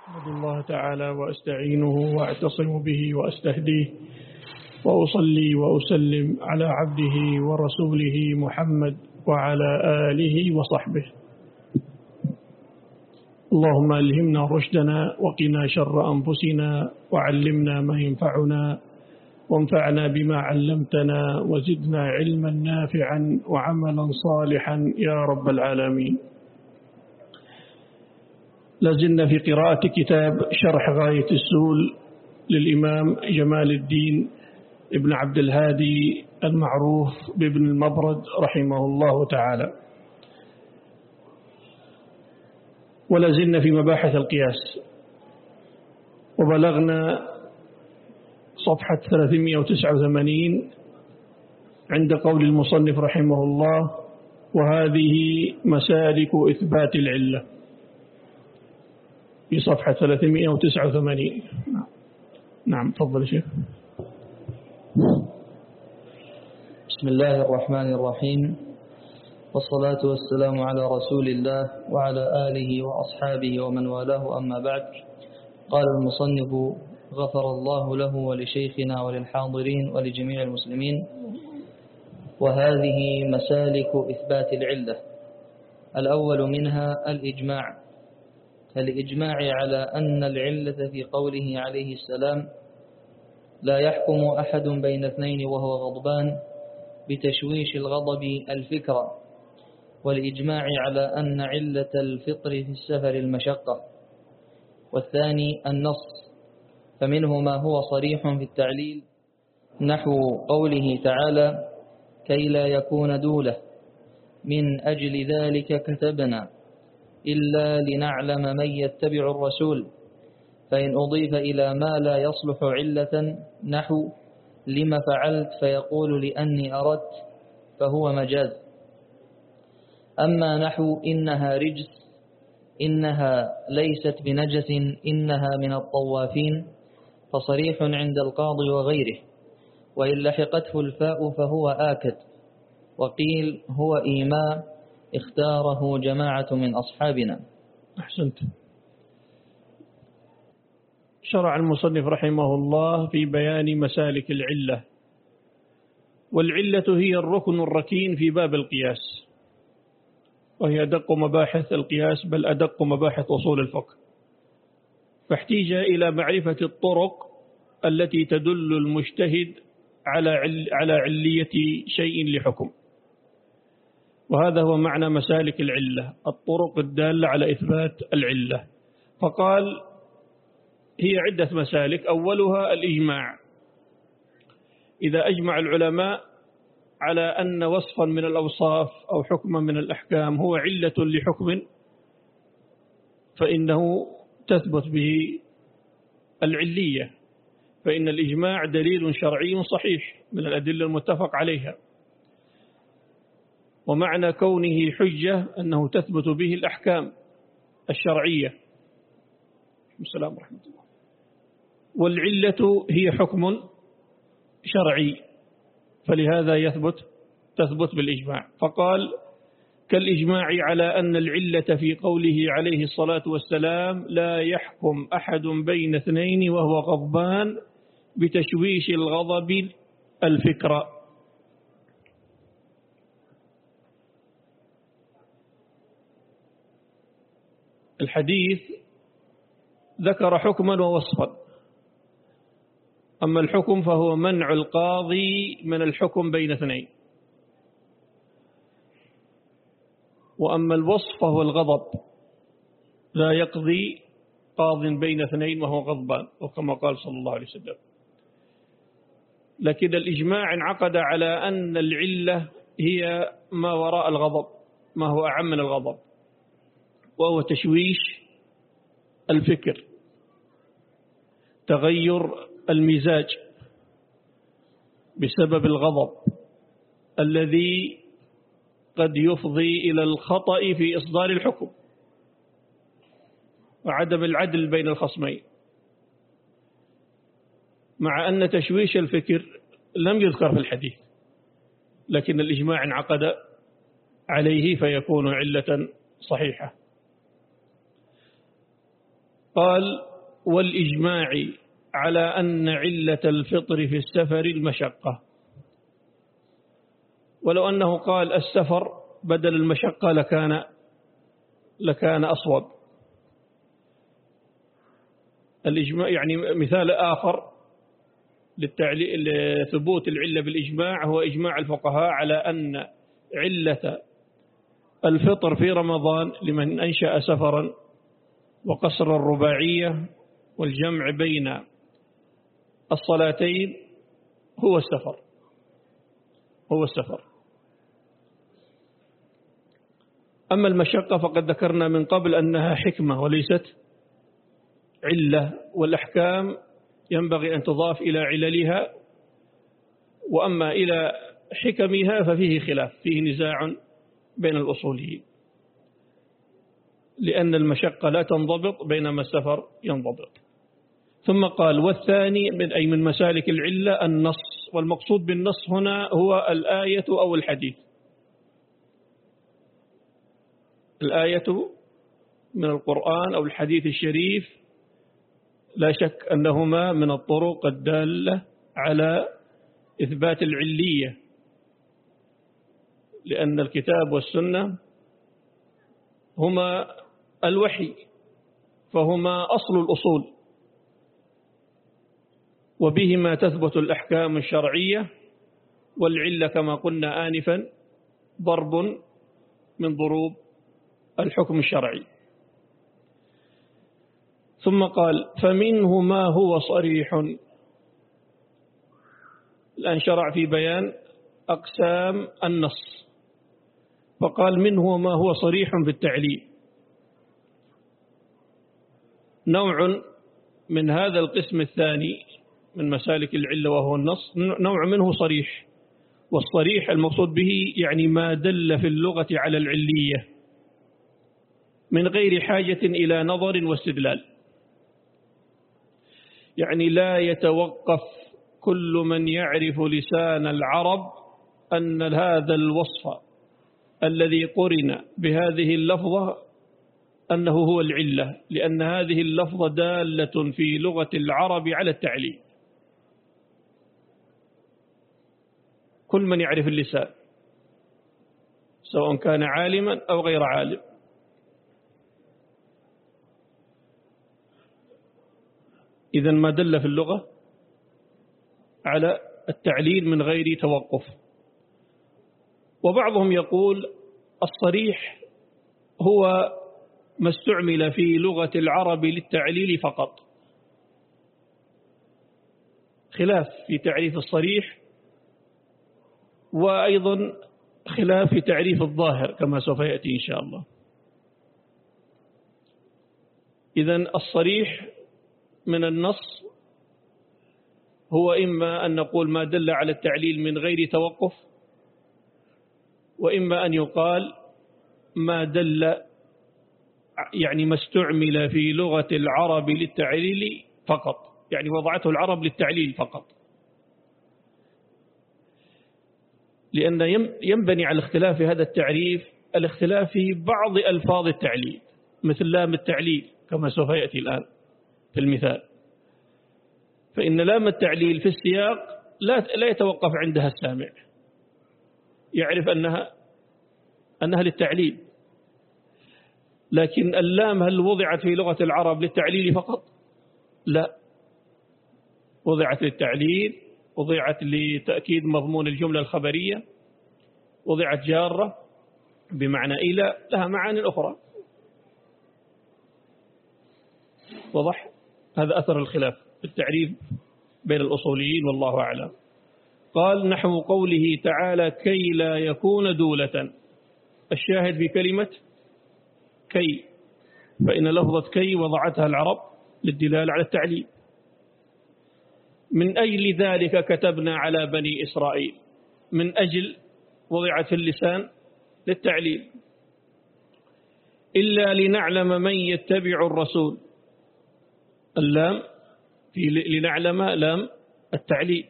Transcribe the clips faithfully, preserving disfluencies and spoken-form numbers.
أحمد الله تعالى وأستعينه وأعتصم به وأستهديه وأصلي وأسلم على عبده ورسوله محمد وعلى آله وصحبه. اللهم ألهمنا رشدنا وقنا شر أنفسنا وعلمنا ما ينفعنا وانفعنا بما علمتنا وزدنا علما نافعا وعملا صالحا يا رب العالمين. لازلنا في قراءة كتاب شرح غاية السول للإمام جمال الدين ابن عبد الهادي المعروف بابن المبرد رحمه الله تعالى، ولازلنا في مباحث القياس، وبلغنا صفحة ثلاثمئة وتسعة وثمانين عند قول المصنف رحمه الله: وهذه مسالك إثبات العلة، في صفحة ثلاثمئة وتسعة وثمانين. نعم تفضل شيخ. بسم الله الرحمن الرحيم، والصلاة والسلام على رسول الله وعلى آله وأصحابه ومن والاه، أما بعد. قال المصنف: غفر الله له ولشيخنا وللحاضرين ولجميع المسلمين. وهذه مسالك إثبات العلة. الأول منها الإجماع، الإجماع على أن العلة في قوله عليه السلام: لا يحكم أحد بين اثنين وهو غضبان بتشويش الغضب الفكرة، والإجماع على أن علة الفطر في السفر المشقة. والثاني النص، فمنه ما هو صريح في التعليل نحو قوله تعالى: كي لا يكون دولة، من أجل ذلك كتبنا إلا لنعلم من يتبع الرسول. فإن أضيف إلى ما لا يصلح علة نحو لما فعلت فيقول لأني أردت، فهو مجاز. أما نحو إنها رجس، إنها ليست بنجس، إنها من الطوافين، فصريح عند القاضي وغيره، وإن لحقته الفاء فهو آكد. وقيل هو إيماء اختاره جماعة من أصحابنا. أحسنت. شرع المصنف رحمه الله في بيان مسالك العلة، والعلة هي الركن الركين في باب القياس، وهي أدق مباحث القياس، بل أدق مباحث أصول الفقه، فاحتيج إلى معرفة الطرق التي تدل المجتهد على عل على علية شيء لحكم، وهذا هو معنى مسالك العلة، الطرق الدالة على إثبات العلة. فقال هي عدة مسالك. أولها الإجماع، إذا أجمع العلماء على أن وصفا من الأوصاف أو حكما من الأحكام هو علة لحكم، فإنه تثبت به العلية، فإن الإجماع دليل شرعي صحيح من الأدلة المتفق عليها، ومعنى كونه حجة أنه تثبت به الأحكام الشرعية. السلام ورحمة الله. والعلة هي حكم شرعي، فلهذا يثبت تثبت بالإجماع. فقال كالإجماع على أن العلة في قوله عليه الصلاة والسلام: لا يحكم أحد بين اثنين وهو غضبان بتشويش الغضب الفكرة. الحديث ذكر حكما ووصفا، أما الحكم فهو منع القاضي من الحكم بين اثنين، وأما الوصف فهو الغضب، لا يقضي قاض بين اثنين وهو غضبان، وكما قال صلى الله عليه وسلم. لكن الإجماع انعقد على أن العلة هي ما وراء الغضب، ما هو أعم من الغضب، وهو تشويش الفكر، تغير المزاج بسبب الغضب الذي قد يفضي إلى الخطأ في إصدار الحكم وعدم العدل بين الخصمين، مع أن تشويش الفكر لم يذكر في الحديث، لكن الإجماع انعقد عليه فيكون علة صحيحة. قال والإجماع على أن علة الفطر في السفر المشقة. ولو أنه قال السفر بدل المشقة لكان لكان أصوب. الإجماع يعني مثال آخر لثبوت العلة بالإجماع هو إجماع الفقهاء على أن علة الفطر في رمضان لمن أنشأ سفرا وقصر الرباعية والجمع بين الصلاتين هو السفر هو السفر أما المشقة فقد ذكرنا من قبل أنها حكمة وليست علة، والأحكام ينبغي أن تضاف إلى عللها، وأما إلى حكمها ففيه خلاف، فيه نزاع بين الأصوليين، لأن المشقة لا تنضبط بينما السفر ينضبط. ثم قال والثاني من أي من مسالك العلة النص، والمقصود بالنص هنا هو الآية أو الحديث. الآية من القرآن أو الحديث الشريف لا شك أنهما من الطرق الدالة على إثبات العلية، لأن الكتاب والسنة هما الوحي، فهما أصل الأصول، وبهما تثبت الأحكام الشرعية، والعلة كما قلنا آنفا ضرب من ضروب الحكم الشرعي. ثم قال فمنه ما هو صريح. الآن شرع في بيان أقسام النص، فقال منه ما هو صريح بالتعليل. نوع من هذا القسم الثاني من مسالك العلة وهو النص، نوع منه صريح، والصريح المقصود به يعني ما دل في اللغة على العلية من غير حاجة إلى نظر واستدلال، يعني لا يتوقف كل من يعرف لسان العرب أن هذا الوصف الذي قرن بهذه اللفظة أنه هو العلة، لأن هذه اللفظة دالة في لغة العرب على التعليل. كل من يعرف اللسان سواء كان عالما أو غير عالم. إذن ما دل في اللغة على التعليل من غير توقف. وبعضهم يقول الصريح هو ما استعمل في لغة العرب للتعليل فقط، خلاف في تعريف الصريح، وأيضا خلاف في تعريف الظاهر كما سوف يأتي إن شاء الله. إذن الصريح من النص هو إما أن نقول ما دل على التعليل من غير توقف، وإما أن يقال ما دل يعني ما استعمل في لغة العرب للتعليل فقط، يعني وضعته العرب للتعليل فقط، لأن ينبني على الاختلاف في هذا التعريف الاختلاف في بعض ألفاظ التعليل مثل لام التعليل كما سوف يأتي الآن في المثال، فإن لام التعليل في السياق لا لا يتوقف عندها السامع، يعرف أنها أنها للتعليل، لكن اللام هل وضعت في لغة العرب للتعليل فقط؟ لا، وضعت للتعليل، وضعت لتأكيد مضمون الجملة الخبرية، وضعت جارة بمعنى إلى، لها معاني أخرى. وضح هذا أثر الخلاف في التعريف بين الأصوليين والله أعلم. قال نحو قوله تعالى كي لا يكون دولة، الشاهد بكلمة كي، فإن لفظة كي وضعتها العرب للدلالة على التعليل. من أجل ذلك كتبنا على بني إسرائيل، من أجل وضعت في اللسان للتعليل. إلا لنعلم من يتبع الرسول، اللام في لنعلم لام التعليل.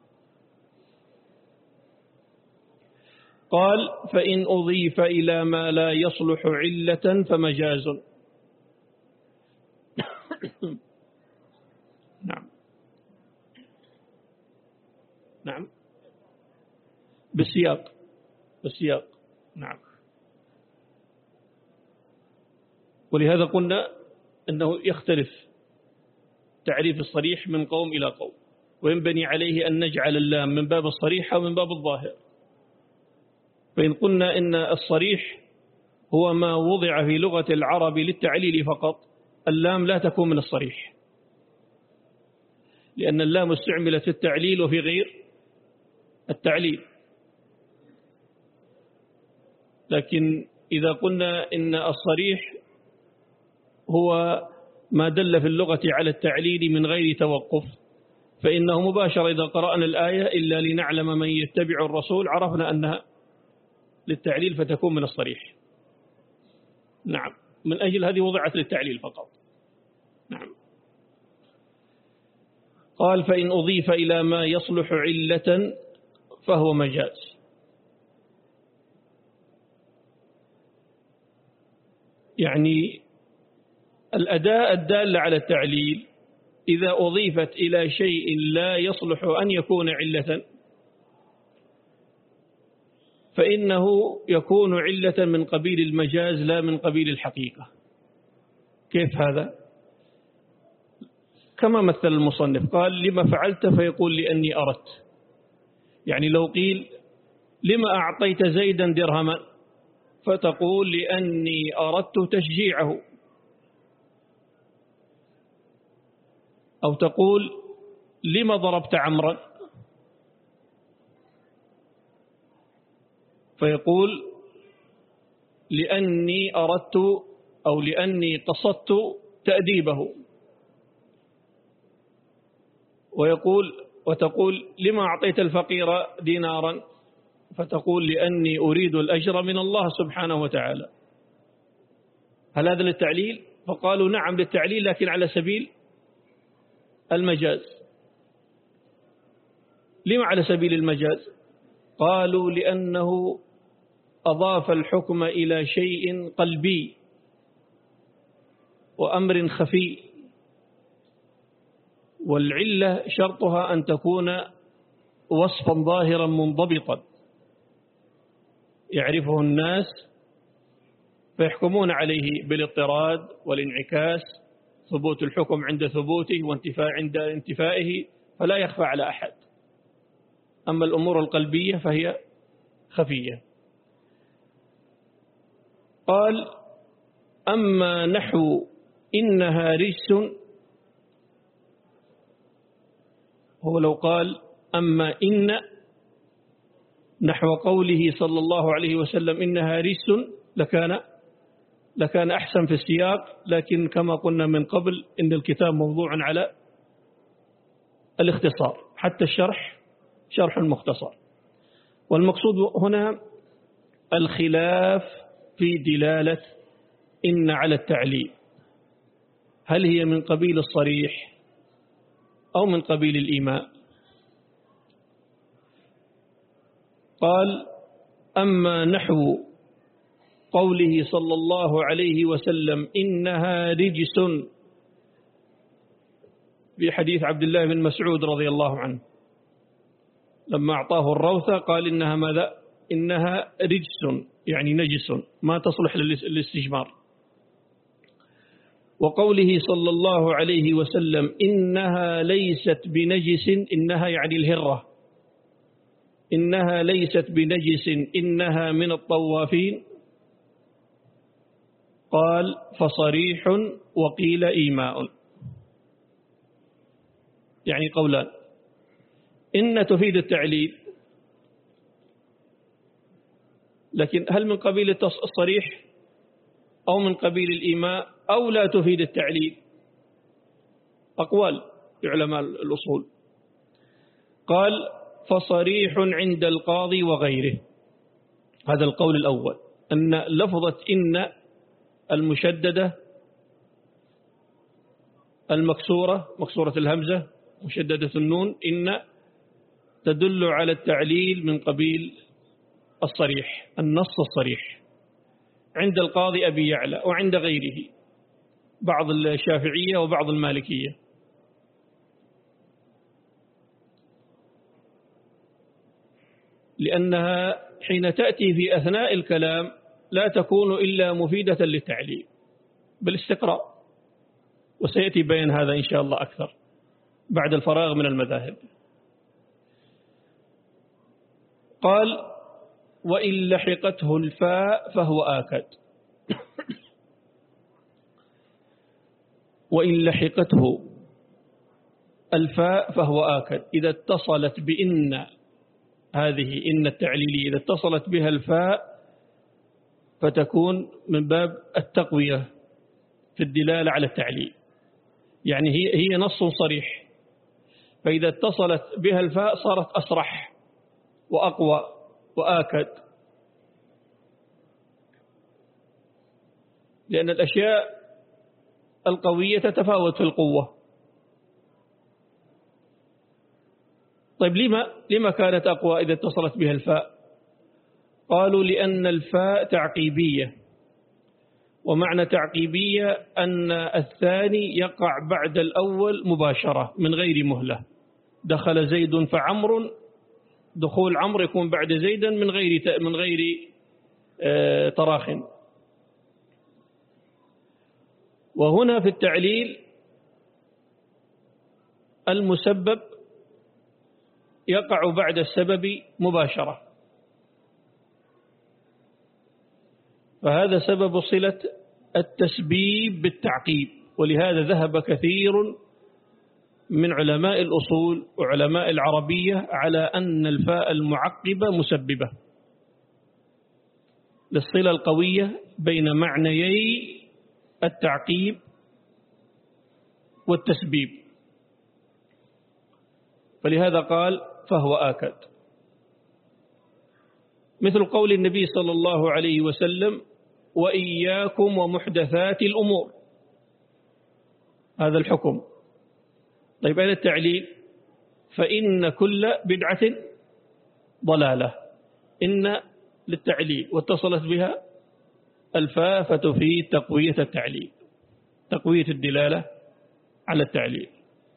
قال فإن أضيف إلى ما لا يصلح علة فمجاز. نعم نعم بالسياق بالسياق نعم. ولهذا قلنا أنه يختلف تعريف الصريح من قوم إلى قوم، وينبني عليه أن نجعل اللام من باب الصريح أو من باب الظاهر. فإن قلنا إن الصريح هو ما وضع في لغة العرب للتعليل فقط، اللام لا تكون من الصريح، لأن اللام استعملت في التعليل وفي غير التعليل. لكن إذا قلنا إن الصريح هو ما دل في اللغة على التعليل من غير توقف، فإنه مباشرة إذا قرأنا الآية إلا لنعلم من يتبع الرسول عرفنا أنها للتعليل فتكون من الصريح. نعم، من أجل هذه وضعت للتعليل فقط. نعم. قال فإن أضيف إلى ما يصلح علة فهو مجاز. يعني الأداة الدالة على التعليل إذا أضيفت إلى شيء لا يصلح أن يكون علة فإنه يكون علة من قبيل المجاز لا من قبيل الحقيقة. كيف هذا؟ كما مثل المصنف قال لما فعلت فيقول لأني أردت. يعني لو قيل لما أعطيت زيدا درهما فتقول لأني أردت تشجيعه، أو تقول لما ضربت عمرا فيقول لأني أردت أو لأني قصدت تأديبه. ويقول وتقول لما أعطيت الفقير دينارا فتقول لأني أريد الأجر من الله سبحانه وتعالى. هل هذا للتعليل؟ فقالوا نعم للتعليل لكن على سبيل المجاز. لما على سبيل المجاز؟ قالوا لأنه أضاف الحكم إلى شيء قلبي وأمر خفي، والعلة شرطها أن تكون وصفا ظاهرا منضبطا يعرفه الناس فيحكمون عليه بالاضطراد والانعكاس، ثبوت الحكم عند ثبوته وانتفاء عند انتفائه، فلا يخفى على أحد. أما الأمور القلبية فهي خفية. قال أما نحو إنها رجس، هو لو قال أما إن نحو قوله صلى الله عليه وسلم إنها رجس لكان لكان أحسن في السياق، لكن كما قلنا من قبل إن الكتاب موضوع على الاختصار، حتى الشرح شرح مختصر. والمقصود هنا الخلاف في دلالة إن على التعليل، هل هي من قبيل الصريح أو من قبيل الإيماء؟ قال أما نحو قوله صلى الله عليه وسلم إنها رجس في حديث عبد الله بن مسعود رضي الله عنه لما أعطاه الروثة قال إنها ماذا؟ إنها رجس يعني نجس ما تصلح للاستجمار. وقوله صلى الله عليه وسلم إنها ليست بنجس، إنها يعني الهرة، إنها ليست بنجس إنها من الطوافين، قال فصريح وقيل إيماء. يعني قولان، إن تفيد التعليل، لكن هل من قبيل الصريح أو من قبيل الإيماء أو لا تفيد التعليل؟ أقوال علماء الأصول. قال فصريح عند القاضي وغيره. هذا القول الأول، أن لفظة إن المشددة المكسورة مكسورة الهمزة مشددة النون إن تدل على التعليل من قبيل الصريح، النص الصريح عند القاضي أبي يعلى وعند غيره. بعض الشافعية وبعض المالكية. لأنها حين تأتي في أثناء الكلام لا تكون إلا مفيدة للتعليل بالاستقراء، وسيأتي بيان هذا إن شاء الله أكثر بعد الفراغ من المذاهب. قال: وإن لحقته الفاء فهو آكد. وإن لحقته الفاء فهو آكد، إذا اتصلت بإن، هذه إن التعليلية إذا اتصلت بها الفاء فتكون من باب التقوية في الدلالة على التعليل، يعني هي هي نص صريح، فإذا اتصلت بها الفاء صارت أصرح وأقوى وآكد، لأن الأشياء القوية تتفاوت في القوة. طيب لما لما كانت أقوى إذا اتصلت بها الفاء؟ قالوا: لأن الفاء تعقيبية، ومعنى تعقيبية أن الثاني يقع بعد الأول مباشرة من غير مهلة. دخل زيد فعمر، دخول عمرو يكون بعد زيدا من غير من غير تراخٍ. وهنا في التعليل المسبب يقع بعد السبب مباشرة، فهذا سبب صلة التسبيب بالتعقيب. ولهذا ذهب كثير من علماء الأصول وعلماء العربية على أن الفاء المعقبة مسببة للصلة القوية بين معنيي التعقيب والتسبيب، فلهذا قال: فهو آكد. مثل قول النبي صلى الله عليه وسلم: وإياكم ومحدثات الأمور، هذا الحكم. طيب هذا التعليل: فإن كل بدعة ضلالة. إن للتعليل واتصلت بها الفاء فتفيد تقوية التعليل، تقوية الدلالة على التعليل.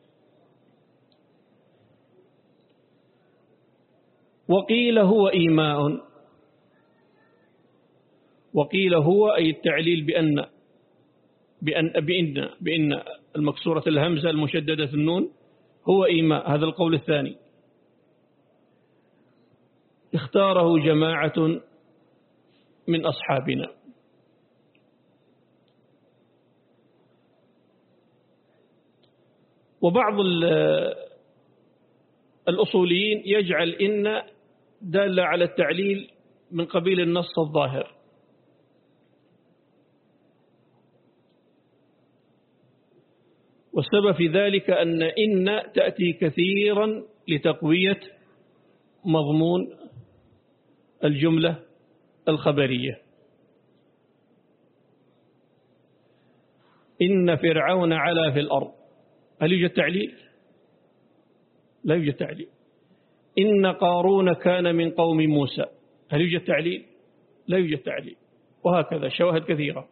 وقيل هو إيماء. وقيل هو أي التعليل بأن بأن بأن بأن المكسورة الهمزة المشددة النون هو إيماء، هذا القول الثاني اختاره جماعة من أصحابنا. وبعض الأصوليين يجعل إن دالة على التعليل من قبيل النص الظاهر، والسبب في ذلك أن إن تأتي كثيرا لتقوية مضمون الجملة الخبرية. إن فرعون علا في الأرض، هل يوجد تعليل؟ لا يوجد تعليل. إن قارون كان من قوم موسى، هل يوجد تعليل؟ لا يوجد تعليل. وهكذا شواهد كثيرة.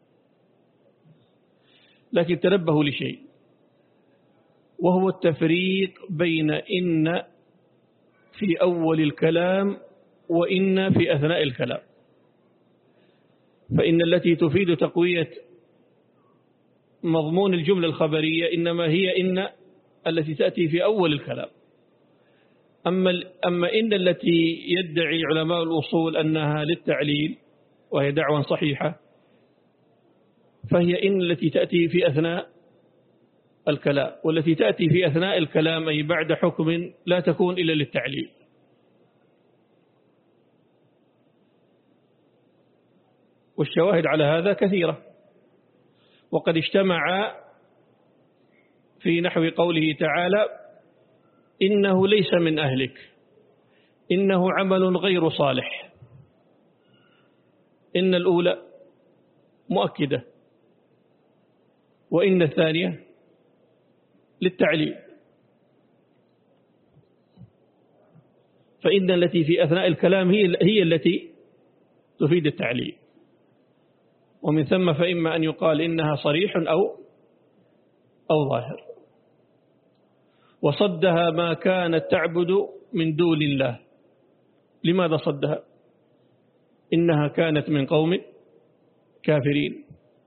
لكن تنبهوا لشيء، وهو التفريق بين إن في أول الكلام وإن في أثناء الكلام. فإن التي تفيد تقوية مضمون الجملة الخبرية إنما هي إن التي تأتي في أول الكلام. أما أما إن التي يدعي علماء الأصول أنها للتعليل، وهي دعوة صحيحة، فهي إن التي تأتي في أثناء الكلام، والتي تأتي في أثناء الكلام أي بعد حكم لا تكون إلا للتعليل. والشواهد على هذا كثيرة، وقد اجتمع في نحو قوله تعالى: إنه ليس من أهلك، إنه عمل غير صالح. إن الأولى مؤكدة، وإن الثانية للتعليل. فإن التي في أثناء الكلام هي هي التي تفيد التعليل. ومن ثم فإما أن يقال إنها صريح أو أو ظاهر. وصدها ما كانت تعبد من دون الله. لماذا صدها؟ إنها كانت من قوم كافرين.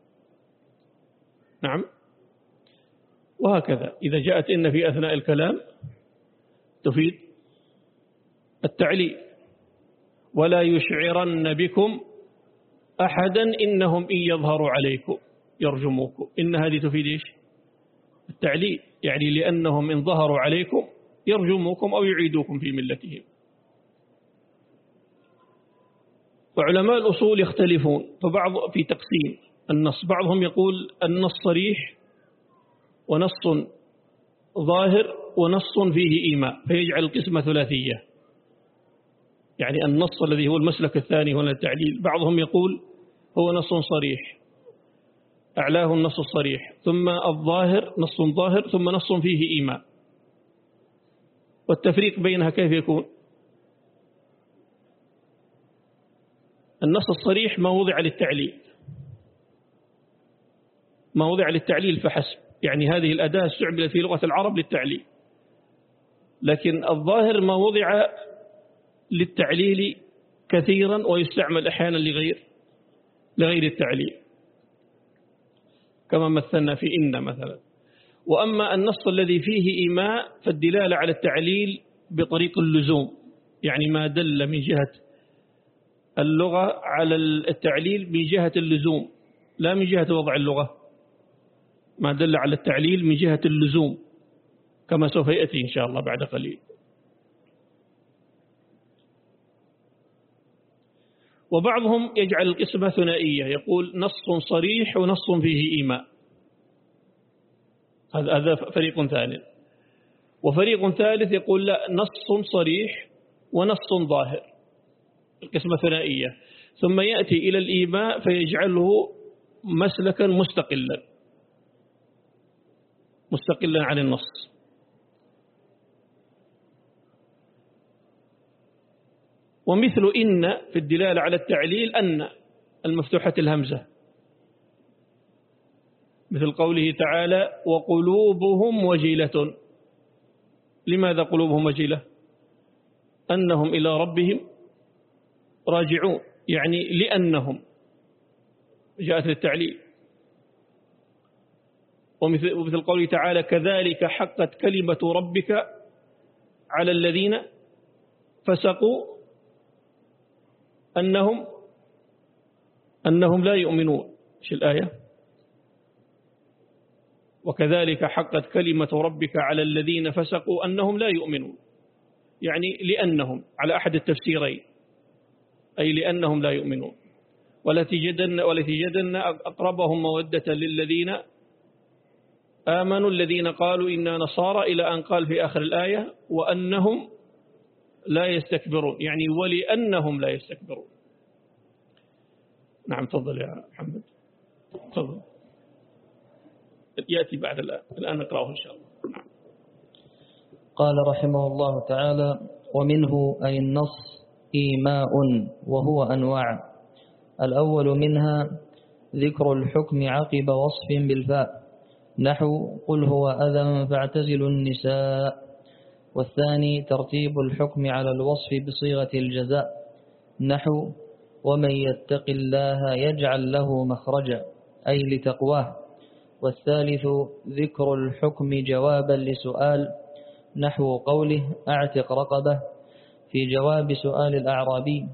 نعم. وهكذا إذا جاءت إن في أثناء الكلام تفيد التعليل. ولا يشعرن بكم أحدا إنهم إن يظهروا عليكم يرجموكم. إن هذه تفيد إيش؟ التعليل، يعني لأنهم إن ظهروا عليكم يرجموكم أو يعيدوكم في ملتهم. وعلماء الأصول يختلفون فبعض في تقسيم النص. بعضهم يقول النص صريح ونص ظاهر ونص فيه إيماء، فيجعل القسمة ثلاثية. يعني النص الذي هو المسلك الثاني هنا التعليل، بعضهم يقول هو نص صريح أعلاه النص الصريح، ثم الظاهر نص ظاهر، ثم نص فيه إيماء. والتفريق بينها كيف يكون؟ النص الصريح ما وضع للتعليل، ما وضع للتعليل فحسب، يعني هذه الأداة استعملت في لغة العرب للتعليل. لكن الظاهر ما وضع للتعليل كثيرا ويستعمل أحيانا لغير لغير التعليل، كما مثلنا في إن مثلا. وأما النص الذي فيه إيماء فالدلالة على التعليل بطريق اللزوم، يعني ما دل من جهة اللغة على التعليل من جهة اللزوم لا من جهة وضع اللغة، ما دل على التعليل من جهة اللزوم كما سوف يأتي إن شاء الله بعد قليل. وبعضهم يجعل القسمة ثنائية، يقول نص صريح ونص فيه إيماء، هذا فريق ثاني. وفريق ثالث يقول لا، نص صريح ونص ظاهر، القسمة ثنائية. ثم يأتي إلى الإيماء فيجعله مسلكا مستقلا مستقلا عن النص. ومثل إن في الدلالة على التعليل أن المفتوحة الهمزة، مثل قوله تعالى وقلوبهم وجلة. لماذا قلوبهم وجلة؟ أنهم إلى ربهم راجعون، يعني لأنهم جاءت للتعليل. ومثل, ومثل قوله تعالى كذلك حقت كلمة ربك على الذين فسقوا أنهم أنهم لا يؤمنون. إيش الآية؟ وكذلك حقت كلمة ربك على الذين فسقوا أنهم لا يؤمنون، يعني لأنهم على أحد التفسيرين، أي لأنهم لا يؤمنون. ولتجدن, ولتجدن أقربهم مودة للذين آمنوا الذين قالوا إنا نصارى، إلى أن قال في آخر الآية وأنهم لا يستكبرون، يعني ولأنهم لا يستكبرون. نعم تفضل يا محمد، تفضل. يأتي بعد الآن، الآن نقرأه إن شاء الله. نعم. قال رحمه الله تعالى ومنه أي النص إيماء وهو أنواع. الأول منها ذكر الحكم عقب وصف بالفاء، نحو قل هو أذى فاعتزلوا النساء. والثاني ترتيب الحكم على الوصف بصيغة الجزاء، نحو ومن يتق الله يجعل له مخرجا، أي لتقواه. والثالث ذكر الحكم جوابا لسؤال، نحو قوله أعتق رقبة في جواب سؤال الأعرابي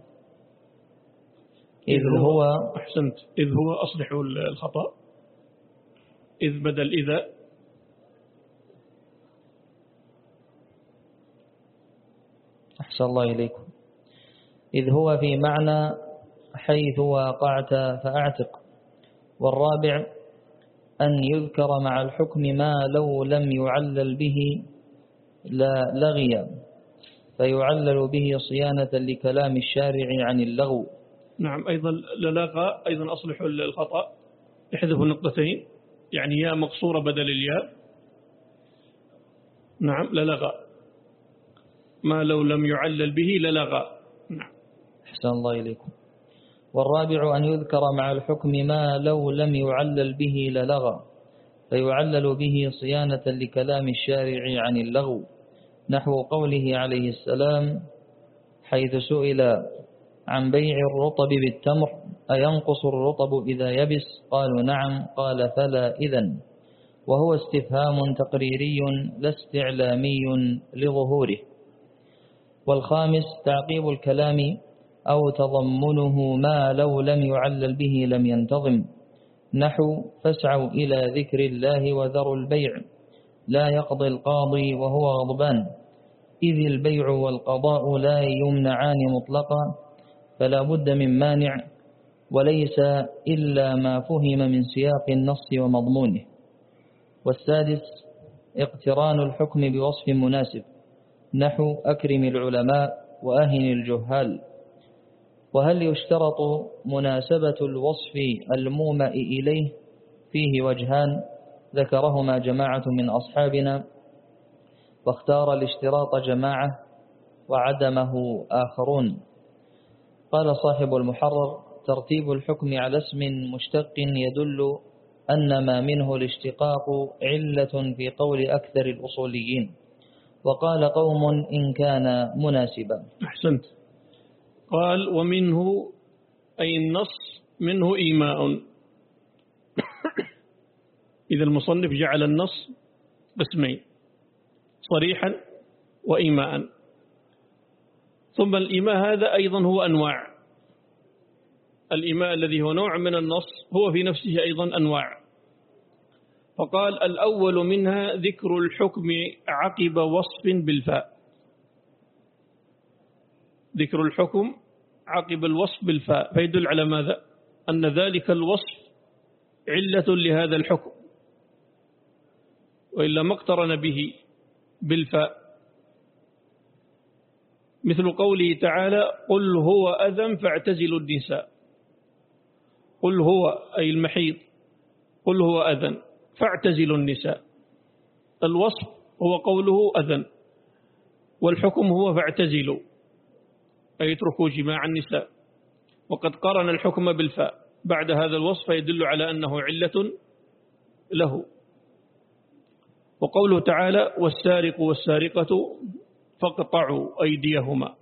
إذ هو أحسنت إذ هو أصلحوا الخطأ، إذ بدل إذا. أحسن الله إليكم. إذ هو في معنى حيث وقعت فأعتق. والرابع أن يذكر مع الحكم ما لو لم يعلل به لا لغي، فيعلل به صيانة لكلام الشارع عن اللغو. نعم. أيضا للغى، أيضا أصلحوا الخطأ، يحذفوا النقطتين، يعني يا مقصورة بدل الياء. نعم للغى، ما لو لم يعلل به للغى. نعم. أحسن الله إليكم. والرابع أن يذكر مع الحكم ما لو لم يعلل به للغى، فيعلل به صيانة لكلام الشارع عن اللغو، نحو قوله عليه السلام حيث سئل عن بيع الرطب بالتمر أينقص الرطب إذا يبس؟ قالوا نعم، قال فلا إذن، وهو استفهام تقريري لا استعلامي لظهوره. والخامس تعقيب الكلام أو تضمنه ما لو لم يعلل به لم ينتظم، نحو فاسعوا إلى ذكر الله وذروا البيع لا يقضي القاضي وهو غضبان، إذ البيع والقضاء لا يمنعان مطلقا، فلا بد من مانع، وليس إلا ما فهم من سياق النص ومضمونه. والسادس اقتران الحكم بوصف مناسب، نحو أكرم العلماء وأهن الجهال. وهل يشترط مناسبة الوصف المومأ إليه؟ فيه وجهان ذكرهما جماعة من أصحابنا، واختار الاشتراط جماعة وعدمه آخرون. قال صاحب المحرر ترتيب الحكم على اسم مشتق يدل أن ما منه الاشتقاق علة في قول أكثر الأصوليين، وقال قوم إن كان مناسبا. أحسنت. قال ومنه أي النص منه إيماء. إذا المصنف جعل النص قسمين، صريحا وإيماء. ثم الإيماء هذا أيضا هو أنواع. الإيماء الذي هو نوع من النص هو في نفسه أيضا أنواع. فقال الأول منها ذكر الحكم عقب وصف بالفاء. ذكر الحكم عقب الوصف بالفاء، فيدل على ماذا؟ أن ذلك الوصف علة لهذا الحكم، وإلا ما اقترن به بالفاء. مثل قوله تعالى قل هو أذى فاعتزلوا النساء. قل هو أي المحيض، قل هو أذى فاعتزلوا النساء. الوصف هو قوله أذى، والحكم هو فاعتزلوا أي اتركوا جماع النساء. وقد قرن الحكم بالفاء بعد هذا الوصف يدل على أنه علة له. وقوله تعالى والسارق والسارقة فاقطعوا أيديهما،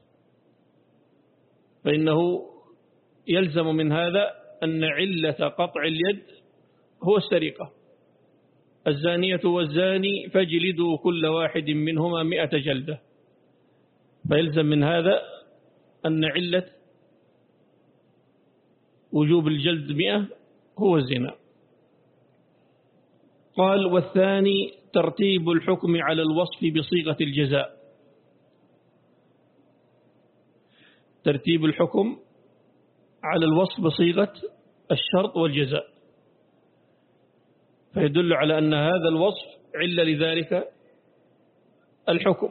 فإنه يلزم من هذا أن علة قطع اليد هو السرقة. الزانية والزاني فاجلدوا كل واحد منهما مئة جلدة، فيلزم من هذا أن علة وجوب الجلد مئة هو الزنا. قال والثاني ترتيب الحكم على الوصف بصيغة الجزاء. ترتيب الحكم على الوصف بصيغة الشرط والجزاء، فيدل على أن هذا الوصف علة لذلك الحكم،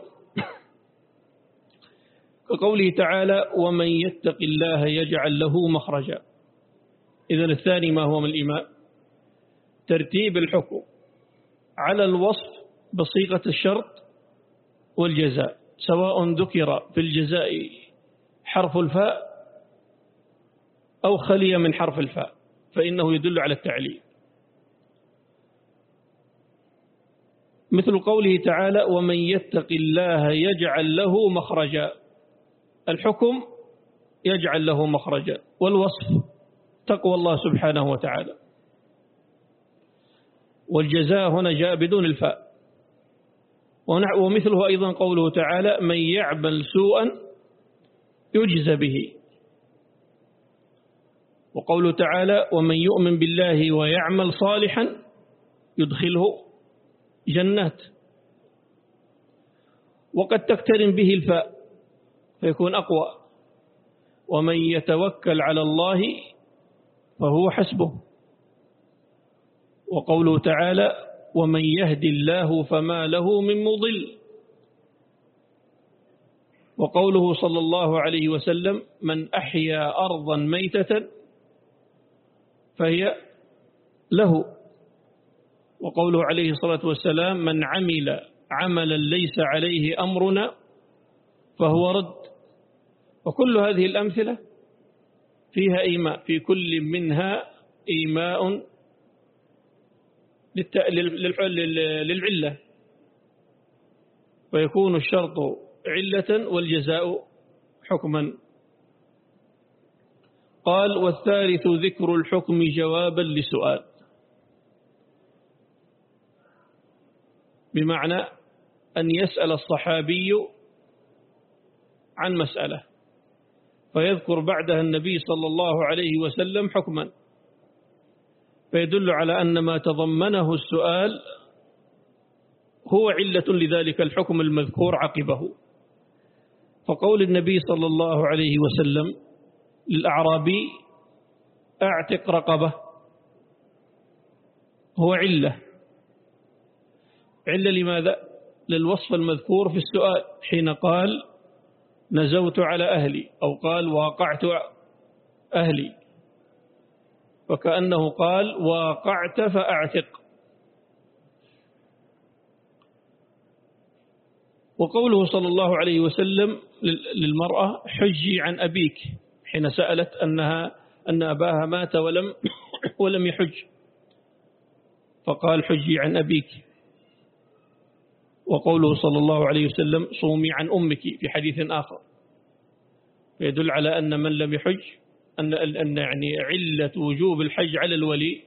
كقوله تعالى ومن يتق الله يجعل له مخرجا. إذن الثاني ما هو من الإيمان؟ ترتيب الحكم على الوصف بصيغة الشرط والجزاء، سواء ذكر في الجزاء حرف الفاء أو خلي من حرف الفاء، فإنه يدل على التعليل. مثل قوله تعالى ومن يتق الله يجعل له مخرجا. الحكم يجعل له مخرجا، والوصف تقوى الله سبحانه وتعالى. والجزاء هنا جاء بدون الفاء. ومثله أيضا قوله تعالى من يعمل سوءا يجزى به. وقوله تعالى ومن يؤمن بالله ويعمل صالحا يدخله جنات. وقد تقترن به الفاء فيكون أقوى. ومن يتوكل على الله فهو حسبه. وقوله تعالى ومن يهدي الله فما له من مضل. وقوله صلى الله عليه وسلم من أحيا أرضا ميتة فهي له. وقوله عليه الصلاة والسلام من عمل عملا ليس عليه أمرنا فهو رد. وكل هذه الأمثلة فيها إيماء، في كل منها إيماء للعلة، ويكون الشرط علة والجزاء حكما. قال: والثالث ذكر الحكم جوابا لسؤال، بمعنى أن يسأل الصحابي عن مسألة فيذكر بعدها النبي صلى الله عليه وسلم حكما، فيدل على أن ما تضمنه السؤال هو علة لذلك الحكم المذكور عقبه. فقول النبي صلى الله عليه وسلم للأعرابي: أعتق رقبة، هو علة. علة لماذا؟ للوصف المذكور في السؤال حين قال: نزوت على أهلي، أو قال: واقعت أهلي، وكأنه قال: واقعت فأعتق. وقوله صلى الله عليه وسلم للمرأة: حجي عن أبيك، حين سألت أنها أن أباها مات ولم ولم يحج، فقال: حجي عن أبيك. وقوله صلى الله عليه وسلم: صومي عن أمك، في حديث آخر، فيدل على أن من لم يحج أن أن يعني علة وجوب الحج على الولي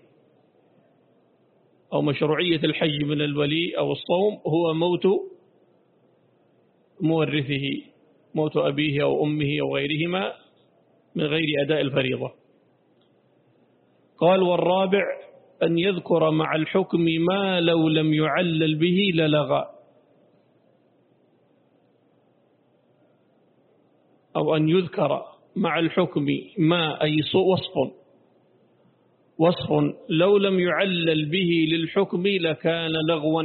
أو مشروعية الحج من الولي أو الصوم هو موت مورثه، موت أبيه أو أمه أو غيرهما من غير أداء الفريضة. قال: والرابع أن يذكر مع الحكم ما لو لم يعلل به للغى، أو أن يذكر مع الحكم ما أي وصف وصف لو لم يعلل به للحكم لكان لغوا،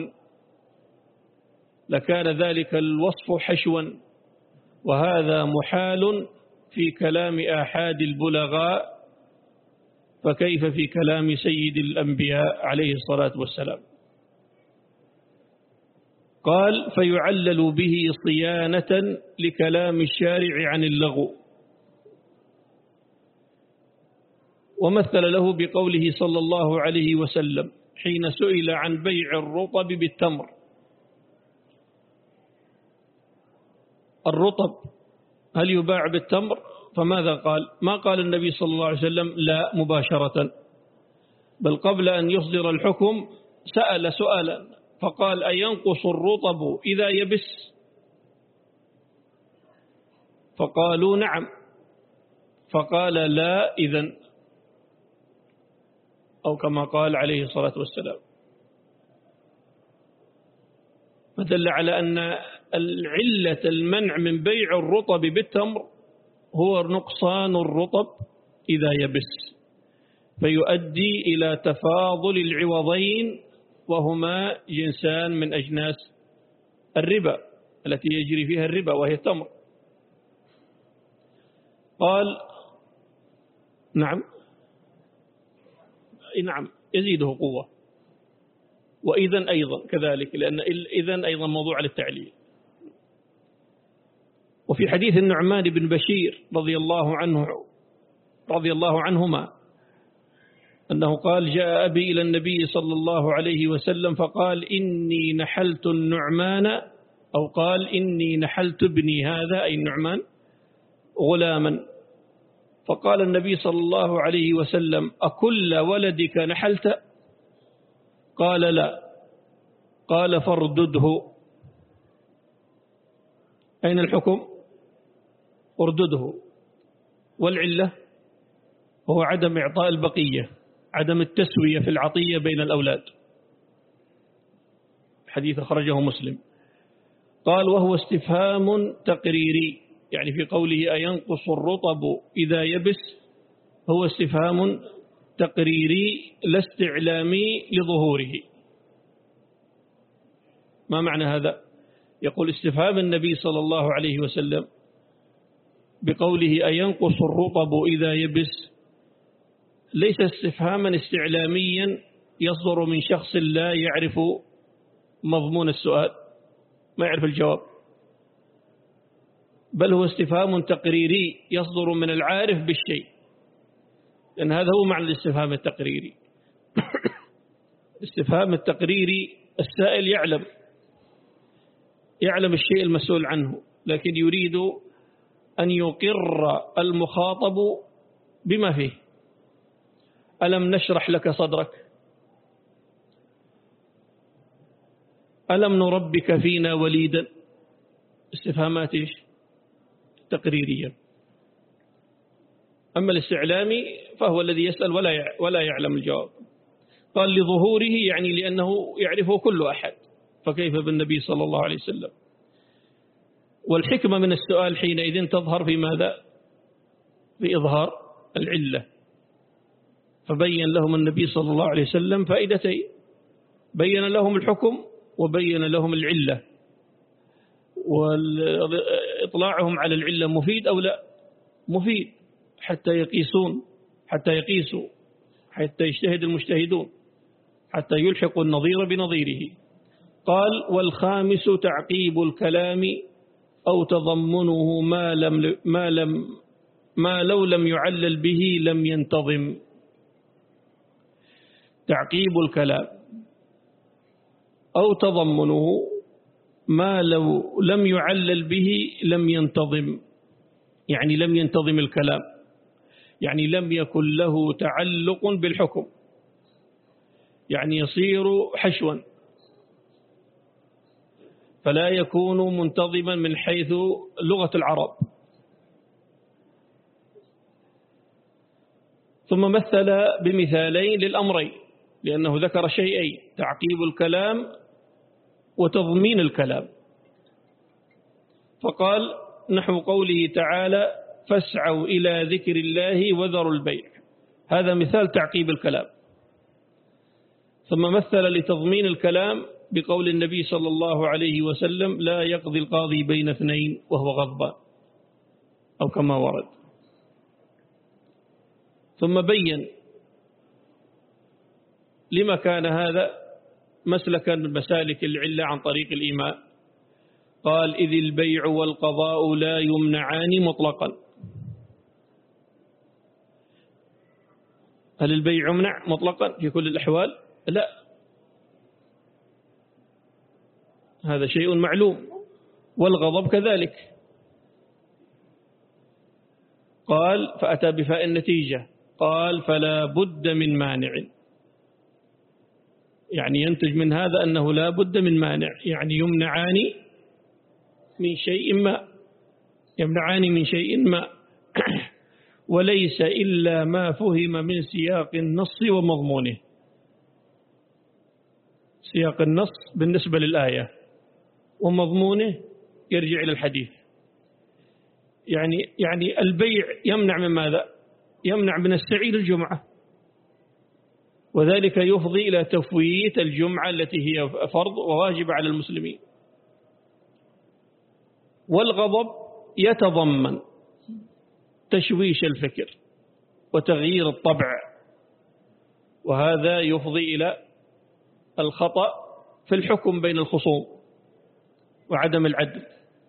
لكان ذلك الوصف حشوا، وهذا محال في كلام آحاد البلغاء، فكيف في كلام سيد الأنبياء عليه الصلاة والسلام؟ قال: فيعلل به صيانة لكلام الشارع عن اللغو. ومثل له بقوله صلى الله عليه وسلم حين سئل عن بيع الرطب بالتمر: الرطب هل يباع بالتمر؟ فماذا قال؟ ما قال النبي صلى الله عليه وسلم لا مباشرة، بل قبل أن يصدر الحكم سأل سؤالا فقال: أينقص الرطب إذا يبس؟ فقالوا نعم، فقال: لا إذن، أو كما قال عليه الصلاة والسلام. فدل على أن العلة المنع من بيع الرطب بالتمر هو نقصان الرطب إذا يبس، فيؤدي إلى تفاضل العوضين، وهما جنسان من أجناس الربا التي يجري فيها الربا وهي التمر. قال: نعم نعم يزيده قوة، وإذن أيضا كذلك، لأن إذن أيضا موضوع للتعليل. وفي حديث النعمان بن بشير رضي الله عنه رضي الله عنهما أنه قال: جاء أبي إلى النبي صلى الله عليه وسلم فقال: إني نحلت النعمان، أو قال: إني نحلت ابني هذا، أي النعمان، غلاما. فقال النبي صلى الله عليه وسلم: أكل ولدك نحلت؟ قال: لا. قال: فاردده. أين الحكم؟ اردده. والعلة هو عدم إعطاء البقية، عدم التسوية في العطية بين الأولاد. حديث خرجه مسلم. قال: وهو استفهام تقريري، يعني في قوله أينقص الرطب إذا يبس هو استفهام تقريري لا استعلامي لظهوره. ما معنى هذا؟ يقول: استفهام النبي صلى الله عليه وسلم بقوله أينقص الرطب إذا يبس ليس استفهاما استعلاميا يصدر من شخص لا يعرف مضمون السؤال، ما يعرف الجواب، بل هو استفهام تقريري يصدر من العارف بالشيء، لأن هذا هو معنى الاستفهام التقريري. الاستفهام التقريري السائل يعلم يعلم الشيء المسؤول عنه، لكن يريد أن يقر المخاطب بما فيه. ألم نشرح لك صدرك؟ ألم نربك فينا وليدا؟ استفهامات إيش؟ تقريرية. أما الاستعلامي فهو الذي يسأل ولا ولا يعلم الجواب. قال لظهوره يعني لأنه يعرفه كل أحد، فكيف بالنبي صلى الله عليه وسلم؟ والحكمة من السؤال حينئذ تظهر في ماذا؟ في إظهار العلة. فبين لهم النبي صلى الله عليه وسلم فائدتين: بين لهم الحكم وبين لهم العلة. وإطلاعهم على العلة مفيد أو لا؟ مفيد، حتى يقيسون حتى يقيسوا حتى يجتهد المجتهدون، حتى يلحقوا النظير بنظيره. قال: والخامس تعقيب الكلام أو تضمنه ما لم ما لم ما لو لم يعلل به لم ينتظم. تعقيب الكلام أو تضمنه ما لو لم يعلل به لم ينتظم، يعني لم ينتظم الكلام، يعني لم يكن له تعلق بالحكم، يعني يصير حشوا، فلا يكون منتظما من حيث لغة العرب. ثم مثل بمثالين للأمرين، لأنه ذكر شيئين: تعقيب الكلام وتضمين الكلام. فقال: نحو قوله تعالى: فاسعوا إلى ذكر الله وذروا البيع. هذا مثال تعقيب الكلام. ثم مثل لتضمين الكلام بقول النبي صلى الله عليه وسلم: لا يقضي القاضي بين اثنين وهو غضبان، أو كما ورد. ثم بين لما كان هذا مسلكا من مسالك العلة عن طريق الإيمان. قال: إذ البيع والقضاء لا يمنعان مطلقا. هل البيع يمنع مطلقا في كل الأحوال؟ لا، هذا شيء معلوم. والغضب كذلك. قال: فأتى بفاء النتيجة. قال: فلا بد من مانع، يعني ينتج من هذا أنه لا بد من مانع، يعني يمنعان من شيء ما يمنعان من شيء ما وليس إلا ما فهم من سياق النص ومضمونه. سياق النص بالنسبة للآية، ومضمونه يرجع إلى الحديث. يعني يعني البيع يمنع من ماذا؟ يمنع من السعي للجمعة، وذلك يفضي إلى تفويت الجمعة التي هي فرض وواجب على المسلمين. والغضب يتضمن تشويش الفكر وتغيير الطبع، وهذا يفضي إلى الخطأ في الحكم بين الخصوم وعدم العدل.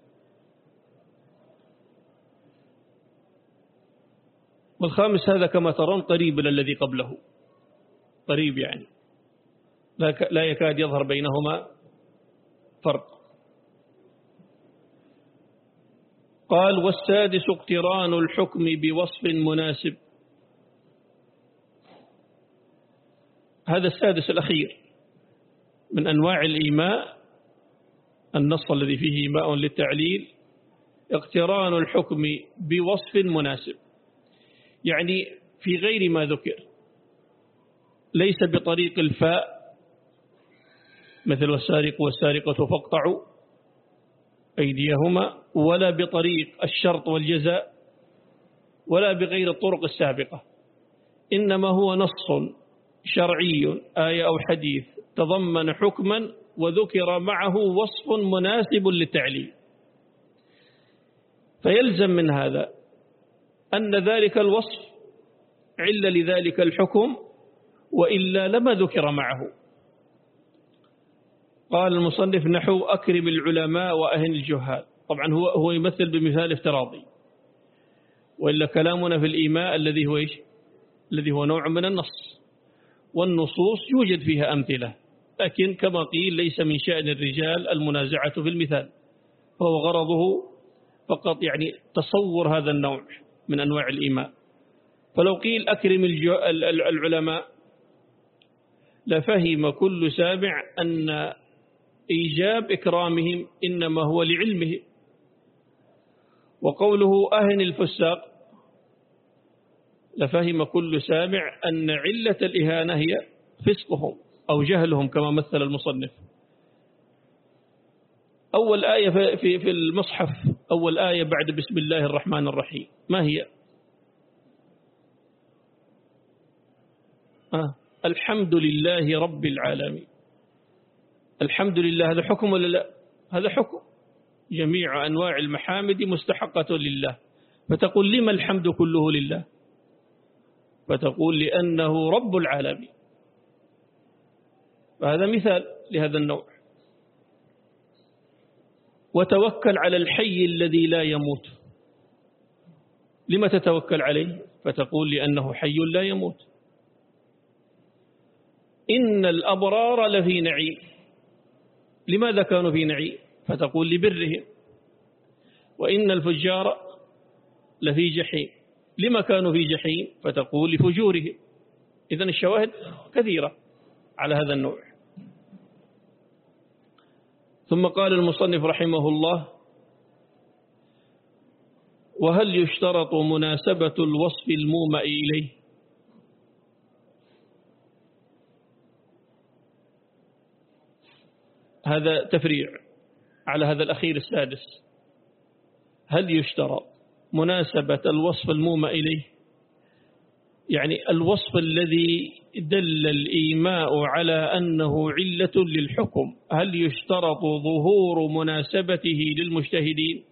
والخامس هذا كما ترون قريب إلى الذي قبله، قريب يعني لا يكاد يظهر بينهما فرق. قال: والسادس اقتران الحكم بوصف مناسب. هذا السادس الأخير من أنواع الإيماء، النص الذي فيه إيماء للتعليل، اقتران الحكم بوصف مناسب، يعني في غير ما ذكر، ليس بطريق الفاء مثل والسارق والسارقة فاقطعوا أيديهما، ولا بطريق الشرط والجزاء، ولا بغير الطرق السابقة، إنما هو نص شرعي آية أو حديث تضمن حكما وذكر معه وصف مناسب للتعليل، فيلزم من هذا أن ذلك الوصف عل لذلك الحكم، وإلا لما ذكر معه. قال المصنف: نحو أكرم العلماء وأهن الجهال. طبعا هو هو يمثل بمثال افتراضي، وإلا كلامنا في الإيماء الذي هو إيش؟ الذي هو نوع من النص، والنصوص يوجد فيها أمثلة، لكن كما قيل ليس من شأن الرجال المنازعة في المثال، فهو غرضه فقط يعني تصور هذا النوع من أنواع الإيماء. فلو قيل أكرم العلماء لفهم كل سامع أن إيجاب إكرامهم إنما هو لعلمه، وقوله أهن الفساق لفهم كل سامع أن علة الإهانة هي فسقهم أو جهلهم كما مثل المصنف. أول آية في في المصحف، أول آية بعد بسم الله الرحمن الرحيم ما هي؟ آه. الحمد لله رب العالمين. الحمد لله هذا حكم ولا لا؟ هذا حكم، جميع أنواع المحامد مستحقة لله، فتقول لما الحمد كله لله؟ فتقول لأنه رب العالمين. فهذا مثال لهذا النوع. وتوكل على الحي الذي لا يموت. لما تتوكل عليه؟ فتقول لأنه حي لا يموت. إن الأبرار لفي نعيم. لماذا كانوا في نعيم؟ فتقول لبرهم. وإن الفجار لفي جحيم. لما كانوا في جحيم؟ فتقول لفجورهم. إذن الشواهد كثيرة على هذا النوع. ثم قال المصنف رحمه الله: وهل يشترط مناسبة الوصف المومأ إليه؟ هذا تفريع على هذا الأخير السادس. هل يشترط مناسبة الوصف المومأ إليه؟ يعني الوصف الذي دل الإيماء على أنه علة للحكم، هل يشترط ظهور مناسبته للمجتهدين؟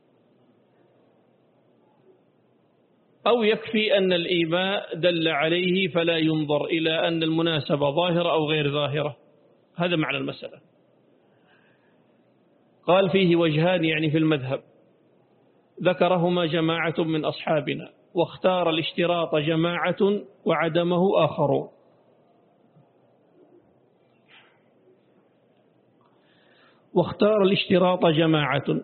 أو يكفي أن الإيماء دل عليه فلا ينظر إلى أن المناسبة ظاهرة أو غير ظاهرة؟ هذا معنى المسألة. قال فيه وجهان يعني في المذهب، ذكرهما جماعة من أصحابنا، واختار الاشتراط جماعة وعدمه آخرون. واختار الاشتراط جماعة.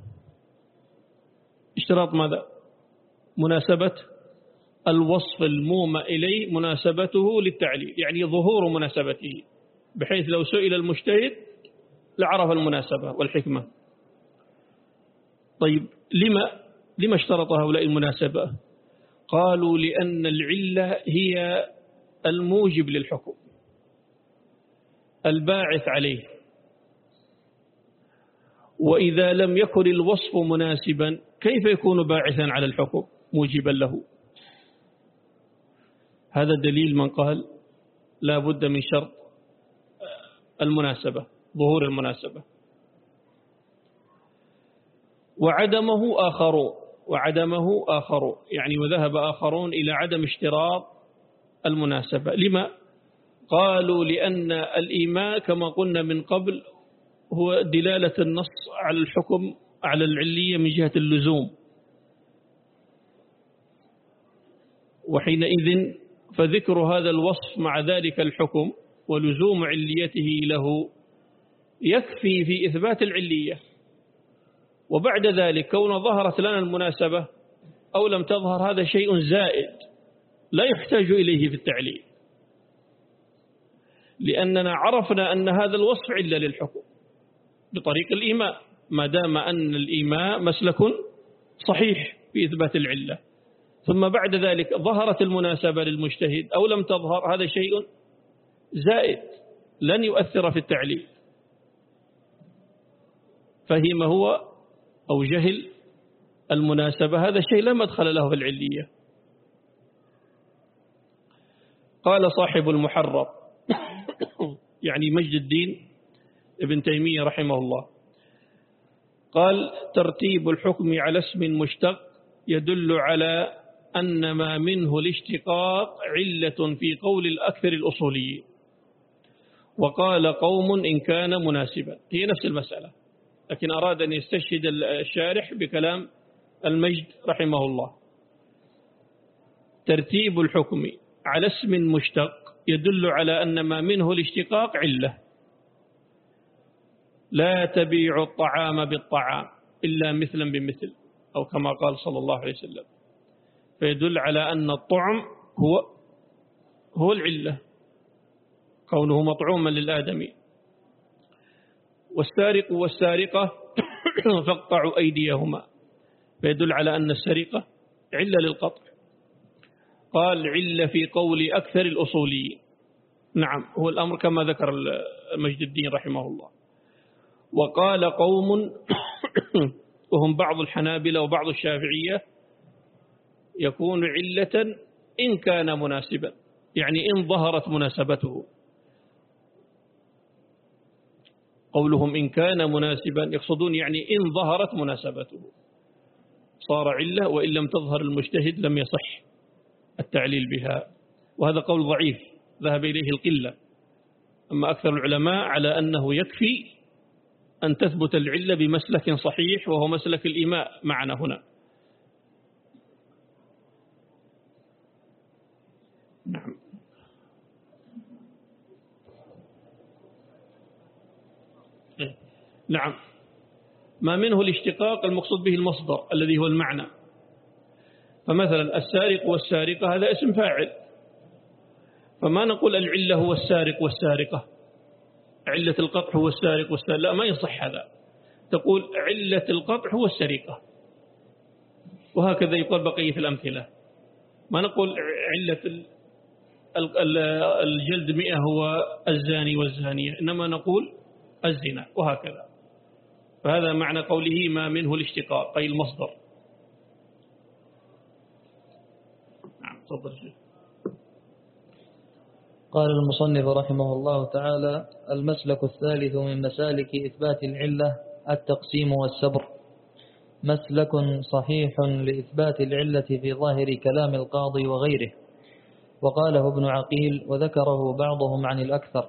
اشتراط ماذا؟ مناسبة الوصف المومأ إليه، مناسبته للتعليل، يعني ظهور مناسبته، بحيث لو سئل المجتهد لعرف المناسبة والحكمة. طيب لما لما اشترط هؤلاء المناسبة؟ قالوا لأن العلة هي الموجب للحكم الباعث عليه، وإذا لم يكن الوصف مناسبا كيف يكون باعثا على الحكم موجبا له؟ هذا دليل من قال لا بد من شرط المناسبة، ظهور المناسبة. وعدمه آخرون وعدمه آخرون يعني وذهب آخرون إلى عدم اشتراط المناسبة. لما؟ قالوا لأن الإيماء كما قلنا من قبل هو دلالة النص على الحكم على العلية من جهة اللزوم، وحينئذ فذكر هذا الوصف مع ذلك الحكم ولزوم عليته له يكفي في إثبات العلية. وبعد ذلك كون ظهرت لنا المناسبة أو لم تظهر هذا شيء زائد لا يحتاج إليه في التعليل، لأننا عرفنا أن هذا الوصف علة للحكم بطريق الإيماء، ما دام أن الإيماء مسلك صحيح في إثبات العلة. ثم بعد ذلك ظهرت المناسبة للمجتهد أو لم تظهر، هذا شيء زائد لن يؤثر في التعليل. فهم هو أو جهل المناسبة، هذا الشيء لا مدخل له في العلية. قال صاحب المحرر يعني مجد الدين ابن تيمية رحمه الله، قال ترتيب الحكم على اسم مشتق يدل على أن ما منه الاشتقاق علة في قول الأكثر الأصوليين، وقال قوم إن كان مناسبا. هي نفس المسألة، لكن أراد أن يستشهد الشارح بكلام المجد رحمه الله. ترتيب الحكم على اسم مشتق يدل على أن ما منه الاشتقاق علة. لا تبيع الطعام بالطعام إلا مثلا بمثل، أو كما قال صلى الله عليه وسلم، فيدل على أن الطعم هو هو العلة، كونه مطعوما للآدمي. والسارق والسارقة فاقطعوا أيديهما، فيدل على أن السرقة علة للقطع. قال علة في قول أكثر الأصوليين. نعم، هو الأمر كما ذكر مجد الدين رحمه الله. وقال قوم وهم بعض الحنابلة وبعض الشافعية يكون علة إن كان مناسبا، يعني إن ظهرت مناسبته. قولهم إن كان مناسبا يقصدون يعني إن ظهرت مناسبته صار علة، وإن لم تظهر المجتهد لم يصح التعليل بها. وهذا قول ضعيف ذهب إليه القلة. أما أكثر العلماء على أنه يكفي أن تثبت العلة بمسلك صحيح، وهو مسلك الإيماء معنا هنا. نعم. نعم، ما منه الاشتقاق المقصود به المصدر الذي هو المعنى. فمثلا السارق والسارقة هذا اسم فاعل، فما نقول العلة هو السارق والسارقة، علة القطع هو السارق والسارقة، لا، ما يصح هذا. تقول علة القطع هو السرقة، وهكذا يقول بقية الأمثلة. ما نقول علة الجلد مئة هو الزاني والزانية، إنما نقول الزنا، وهكذا. فهذا معنى قوله ما منه الاشتقاق أي المصدر. نعم، تفضل شيخ. قال المصنف رحمه الله تعالى: المسلك الثالث من مسالك إثبات العلة التقسيم والسبر، مسلك صحيح لإثبات العلة في ظاهر كلام القاضي وغيره، وقاله ابن عقيل وذكره بعضهم عن الأكثر،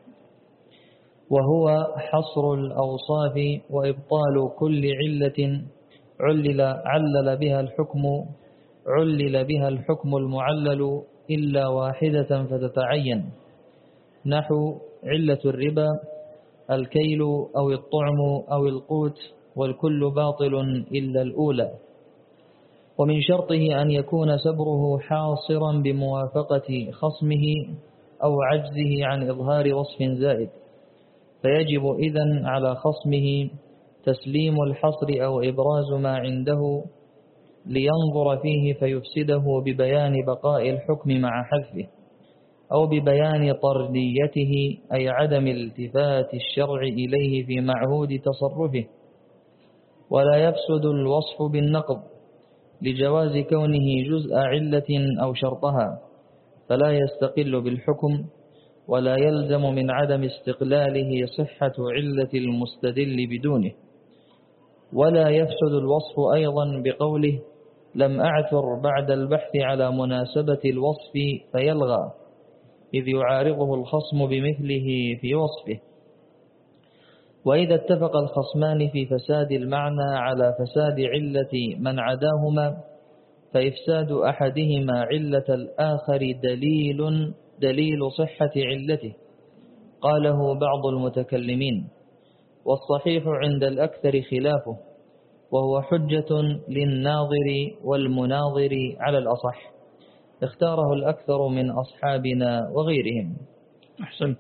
وهو حصر الأوصاف وإبطال كل علة علل, علل بها الحكم علل بها الحكم المعلل إلا واحدة فتتعين، نحو علة الربا الكيل أو الطعم أو القوت، والكل باطل إلا الأولى. ومن شرطه أن يكون سبره حاصرا بموافقة خصمه أو عجزه عن إظهار وصف زائد، فيجب إذن على خصمه تسليم الحصر أو إبراز ما عنده لينظر فيه فيفسده ببيان بقاء الحكم مع حذفه، أو ببيان طرديته أي عدم التفات الشرع إليه في معهود تصرفه. ولا يفسد الوصف بالنقض لجواز كونه جزء علة أو شرطها، فلا يستقل بالحكم، ولا يلزم من عدم استقلاله صحة علة المستدل بدونه. ولا يفسد الوصف أيضا بقوله لم أعثر بعد البحث على مناسبة الوصف فيلغى، إذ يعارضه الخصم بمثله في وصفه. وإذا اتفق الخصمان في فساد المعنى على فساد علة من عداهما، فإفساد أحدهما علة الآخر دليل دليل صحة علته، قاله بعض المتكلمين، والصحيح عند الأكثر خلافه، وهو حجة للناظر والمناظر على الأصح، اختاره الأكثر من أصحابنا وغيرهم. أحسنت.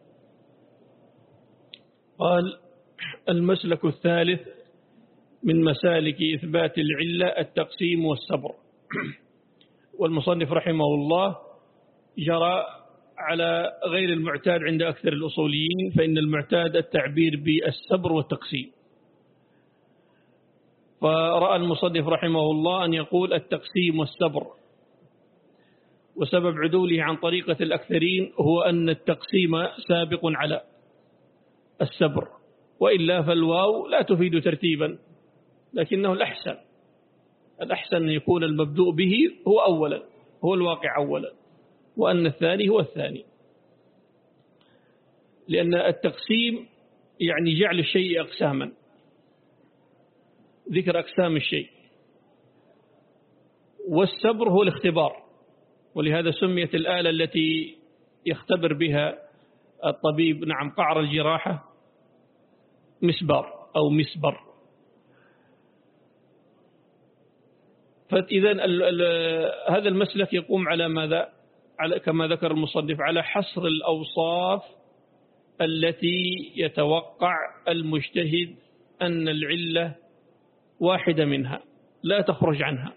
قال المسلك الثالث من مسالك إثبات العلة التقسيم والسبر. والمصنف رحمه الله جرى على غير المعتاد عند أكثر الأصوليين، فإن المعتاد التعبير بالسبر والتقسيم، فرأى المصنف رحمه الله أن يقول التقسيم والسبر. وسبب عدوله عن طريقة الأكثرين هو أن التقسيم سابق على السبر، وإلا فالواو لا تفيد ترتيبا، لكنه الأحسن الأحسن أن يكون المبدوء به هو أولا، هو الواقع أولا، وأن الثاني هو الثاني، لأن التقسيم يعني جعل الشيء أقساما، ذكر أقسام الشيء. والسبر هو الاختبار، ولهذا سميت الآلة التي يختبر بها الطبيب نعم قعر الجراحة مسبار أو مسبر. فإذا هذا المسلك يقوم على ماذا؟ على كما ذكر المصنف على حصر الأوصاف التي يتوقع المجتهد أن العلة واحدة منها لا تخرج عنها.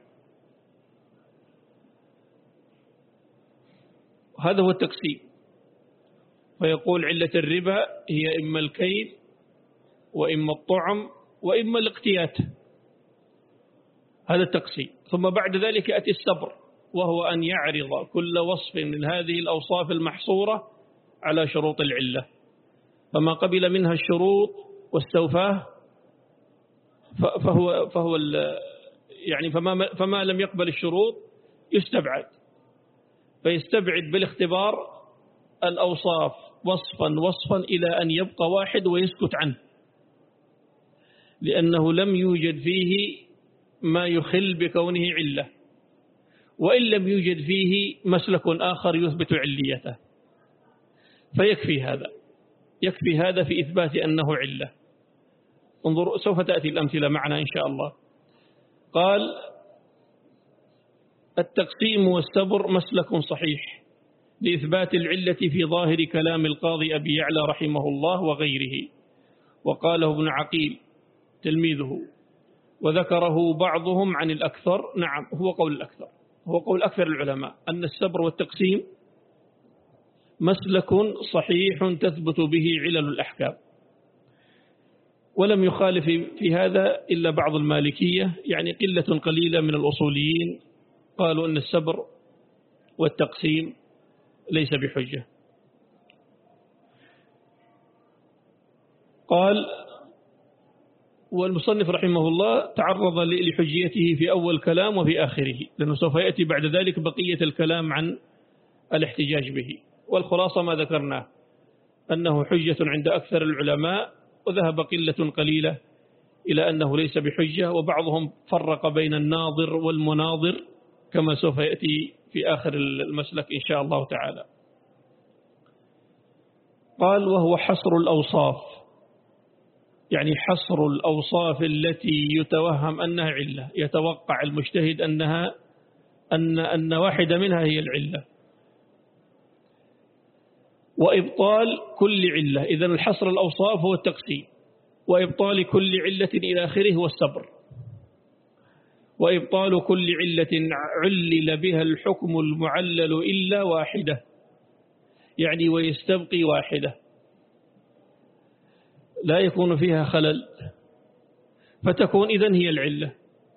هذا هو التقسيم. فيقول علة الربا هي إما الكيل وإما الطعم وإما الاقتيات. هذا التقسيم. ثم بعد ذلك يأتي السبر، وهو أن يعرض كل وصف من هذه الأوصاف المحصورة على شروط العلة، فما قبل منها الشروط واستوفاه فهو فهو يعني فما فما لم يقبل الشروط يستبعد، فيستبعد بالاختبار الأوصاف وصفا وصفا إلى أن يبقى واحد ويسكت عنه، لأنه لم يوجد فيه ما يخل بكونه علة، وإن لم يوجد فيه مسلك آخر يثبت عليته، فيكفي هذا يكفي هذا في إثبات أنه علة. انظروا سوف تأتي الأمثلة معنا إن شاء الله. قال التقسيم والسبر مسلك صحيح لإثبات العلة في ظاهر كلام القاضي أبي يعلى رحمه الله وغيره، وقاله ابن عقيل تلميذه، وذكره بعضهم عن الأكثر. نعم هو قول الأكثر هو قول أكثر العلماء أن السبر والتقسيم مسلك صحيح تثبت به علل الأحكام، ولم يخالف في هذا إلا بعض المالكية، يعني قلة قليلة من الأصوليين قالوا أن السبر والتقسيم ليس بحجة. قال والمصنف رحمه الله تعرض لحجيته في أول كلام وفي آخره، لأنه سوف يأتي بعد ذلك بقية الكلام عن الاحتجاج به. والخلاصة ما ذكرناه أنه حجة عند أكثر العلماء، وذهب قلة قليلة إلى أنه ليس بحجة، وبعضهم فرق بين الناظر والمناظر كما سوف يأتي في آخر المسلك إن شاء الله تعالى. قال وهو حصر الأوصاف، يعني حصر الأوصاف التي يتوهم أنها علة، يتوقع المجتهد أنها أن أن واحدة منها هي العلة، وإبطال كل علة. إذن الحصر الأوصاف هو التقسيم، وإبطال كل علة إلى آخره هو السبر، وإبطال كل علة علل بها الحكم المعلل إلا واحدة، يعني ويستبقي واحدة لا يكون فيها خلل، فتكون إذن هي العلة.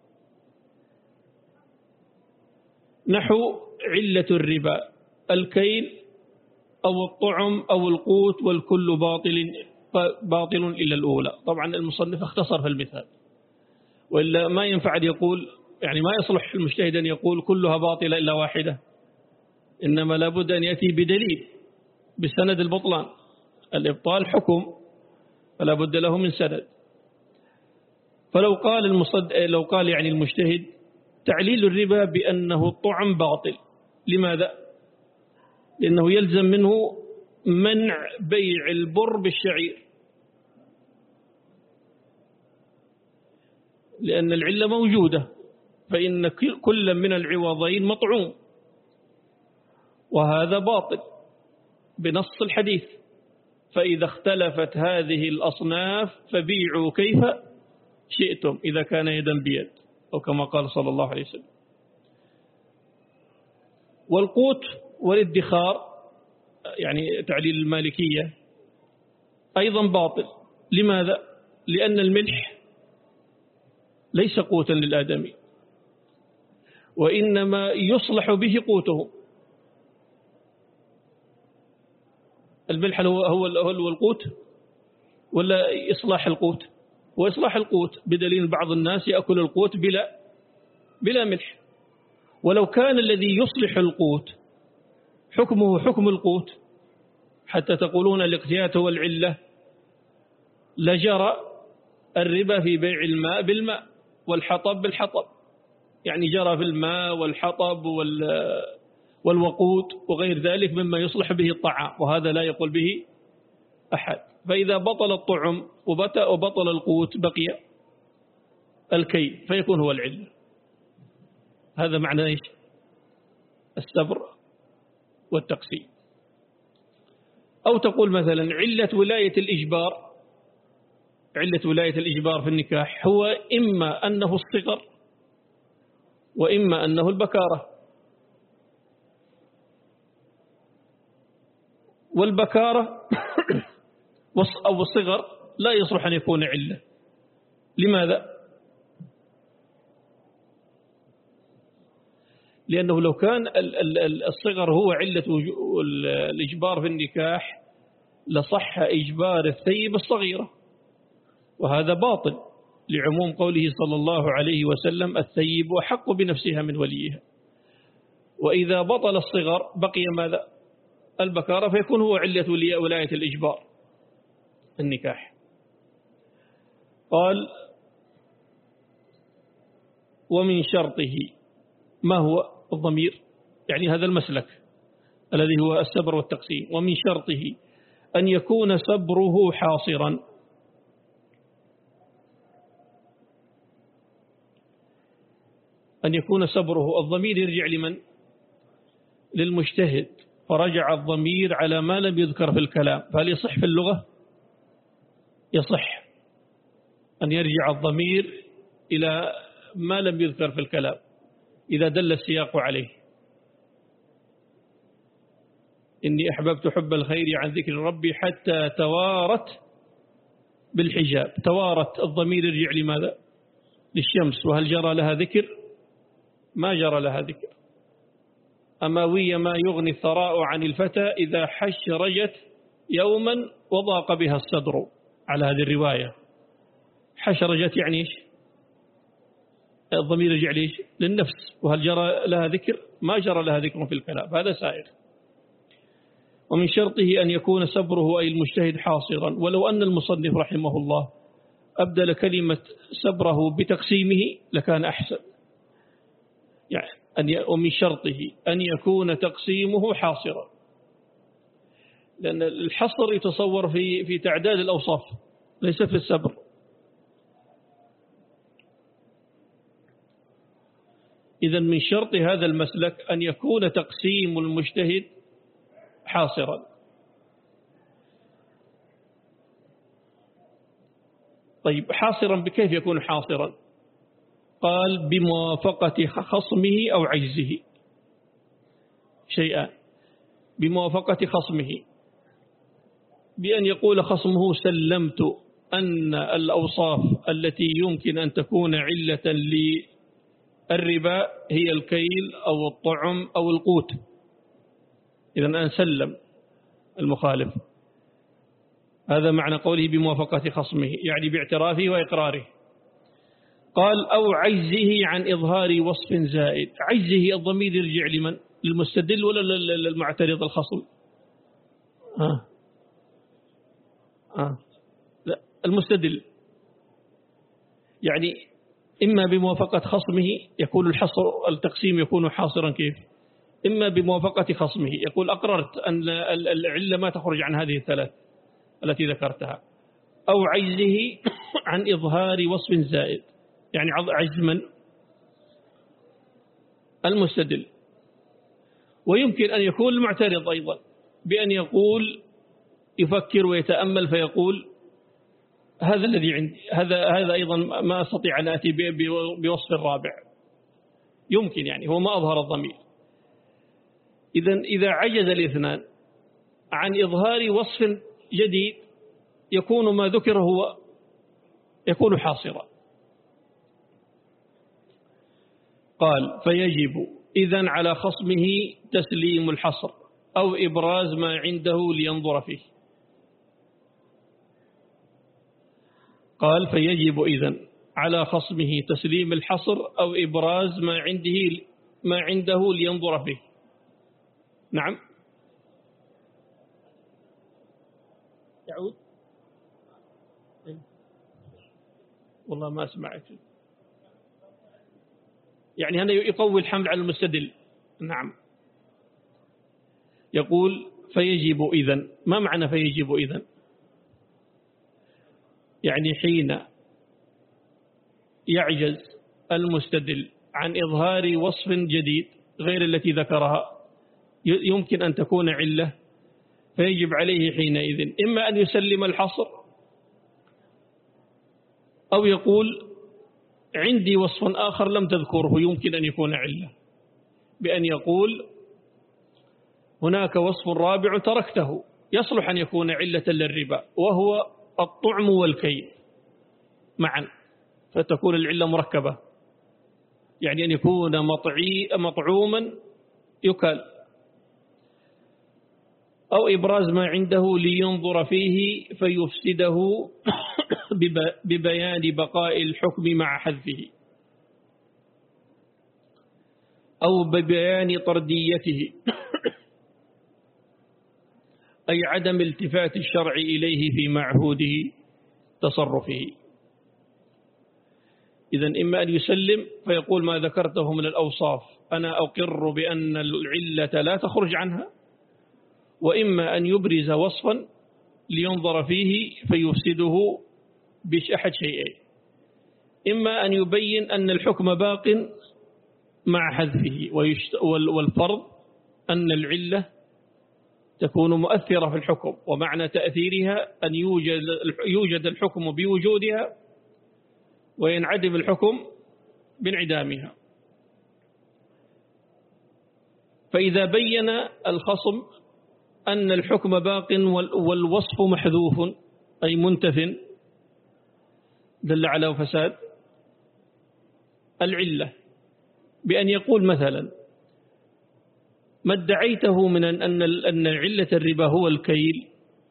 نحو علة الربا الكيل أو الطعم أو القوت، والكل باطل باطل إلا الأولى. طبعا المصنف اختصر في المثال، وإلا ما ينفع أن يقول، يعني ما يصلح المجتهد أن يقول كلها باطلة إلا واحدة، إنما لابد أن يأتي بدليل بسند البطلان. الإبطال حكم فلا بد له من سند. فلو قال المصد لو قال يعني المجتهد تعليل الربا بأنه الطعم باطل، لماذا؟ لأنه يلزم منه منع بيع البر بالشعير، لأن العلة موجودة، فإن كل من العوضين مطعوم، وهذا باطل بنص الحديث. فإذا اختلفت هذه الأصناف فبيعوا كيف شئتم إذا كان يدا بيد، أو كما قال صلى الله عليه وسلم. والقوت والادخار، يعني تعليل المالكية، أيضا باطل. لماذا؟ لأن الملح ليس قوتا للآدمي، وإنما يصلح به قوته. الملح هو هو هو القوت ولا إصلاح القوت؟ وإصلاح القوت، بدليل بعض الناس يأكل القوت بلا بلا ملح. ولو كان الذي يصلح القوت حكمه حكم القوت، حتى تقولون الاقتيات هو العلة، لجرى الربا في بيع الماء بالماء والحطب بالحطب، يعني جرى في الماء والحطب والوقود وغير ذلك مما يصلح به الطعام، وهذا لا يقول به أحد. فإذا بطل الطعم وبطل القوت بقي الكي فيكون هو العلة. هذا معنى إيش؟ السبر والتقسيم. أو تقول مثلا علة ولاية الإجبار، علة ولاية الإجبار في النكاح هو إما أنه الصغر وإما أنه البكارة، والبكارة أو الصغر لا يصلح أن يكون علة. لماذا؟ لأنه لو كان الصغر هو علة الإجبار في النكاح لصح إجبار الثيب الصغيرة، وهذا باطل لعموم قوله صلى الله عليه وسلم الثيب أحق بنفسها من وليها. وإذا بطل الصغر بقي ماذا؟ البكارة، فيكون هو علة ولاية الإجبار في النكاح. قال ومن شرطه، ما هو الضمير؟ يعني هذا المسلك الذي هو السبر والتقسيم. ومن شرطه أن يكون سبره حاصرا، أن يكون سبره، الضمير يرجع لمن؟ للمجتهد، فرجع الضمير على ما لم يذكر في الكلام. فهل يصح في اللغة؟ يصح أن يرجع الضمير إلى ما لم يذكر في الكلام إذا دل السياق عليه. إني أحببت حب الخير عن ذكر ربي حتى توارت بالحجاب. توارت الضمير يرجع لماذا؟ للشمس، وهل جرى لها ذكر؟ ما جرى لها ذكر. أماوي ما يغني الثراء عن الفتى إذا حشرجت يوما وضاق بها الصدر، على هذه الرواية. حشرجت يعني إيش؟ الضمير يرجع ليش؟ للنفس، وهل جرى لها ذكر؟ ما جرى لها ذكر في الكلام، هذا سائر. ومن شرطه أن يكون سبره أي المجتهد حاصرا، ولو أن المصنف رحمه الله أبدل كلمة سبره بتقسيمه لكان أحسن. يعني أن ومن شرطه أن يكون تقسيمه حاصرا، لأن الحصر يتصور في في تعداد الأوصاف ليس في السبر. إذن من شرط هذا المسلك أن يكون تقسيم المجتهد حاصرا. طيب حاصرا بكيف يكون حاصرا؟ قال بموافقة خصمه أو عجزه. شيئان: بموافقة خصمه، بأن يقول خصمه سلمت أن الأوصاف التي يمكن أن تكون علة للربا هي الكيل أو الطعم أو القوت، إذن أن سلم المخالف. هذا معنى قوله بموافقة خصمه، يعني باعترافه وإقراره. قال أو عجزه عن إظهار وصف زائد. عجزه الضمير يرجع لمن؟ للمستدل ولا للمعترض الخصم؟ آه. آه. لا، المستدل. يعني إما بموافقة خصمه يكون الحصر التقسيم يكون حاصرا كيف؟ إما بموافقة خصمه يقول أقررت أن العلة ما تخرج عن هذه الثلاث التي ذكرتها، أو عجزه عن إظهار وصف زائد، يعني عجز من؟ المستدل. ويمكن أن يكون المعترض أيضا بأن يقول يفكر ويتأمل فيقول هذا الذي عندي، هذا هذا أيضا ما أستطيع أن أتي بوصف الرابع. يمكن، يعني هو ما أظهر الضمير. إذن إذا عجز الاثنان عن إظهار وصف جديد يكون ما ذكر هو يكون حاصرا. قال فيجب إذن على خصمه تسليم الحصر أو إبراز ما عنده لينظر فيه. قال فيجب إذن على خصمه تسليم الحصر أو إبراز ما عنده ما عنده لينظر فيه. نعم. يعود. والله ما أسمعك. يعني هنا يقوي الحمل على المستدل. نعم. يقول فيجب إذن. ما معنى فيجب إذن؟ يعني حين يعجز المستدل عن إظهار وصف جديد غير التي ذكرها يمكن أن تكون علة، فيجب عليه حينئذ إما أن يسلم الحصر أو يقول عندي وصف آخر لم تذكره يمكن أن يكون علة، بأن يقول هناك وصف رابع تركته يصلح أن يكون علة للربا وهو الطعم والكيل معا، فتكون العلة مركبة، يعني أن يكون مطعي مطعوما يكال، أو إبراز ما عنده لينظر فيه فيفسده ببيان بقاء الحكم مع حذفه، أو ببيان طرديته أي عدم التفات الشرع إليه في معهوده تصرفه. إذن إما أن يسلم فيقول ما ذكرته من الأوصاف أنا أقر بأن العلة لا تخرج عنها، وإما أن يبرز وصفا لينظر فيه فيفسده بأحد شيئين، إما أن يبين أن الحكم باق مع حذفه، والفرض أن العلة تكون مؤثرة في الحكم، ومعنى تأثيرها أن يوجد يوجد الحكم بوجودها وينعدم الحكم بانعدامها. فإذا بين الخصم أن الحكم باق والوصف محذوف أي منتف دل على فساد العلة، بأن يقول مثلا ما ادعيته من أن أن علة الربا هو الكيل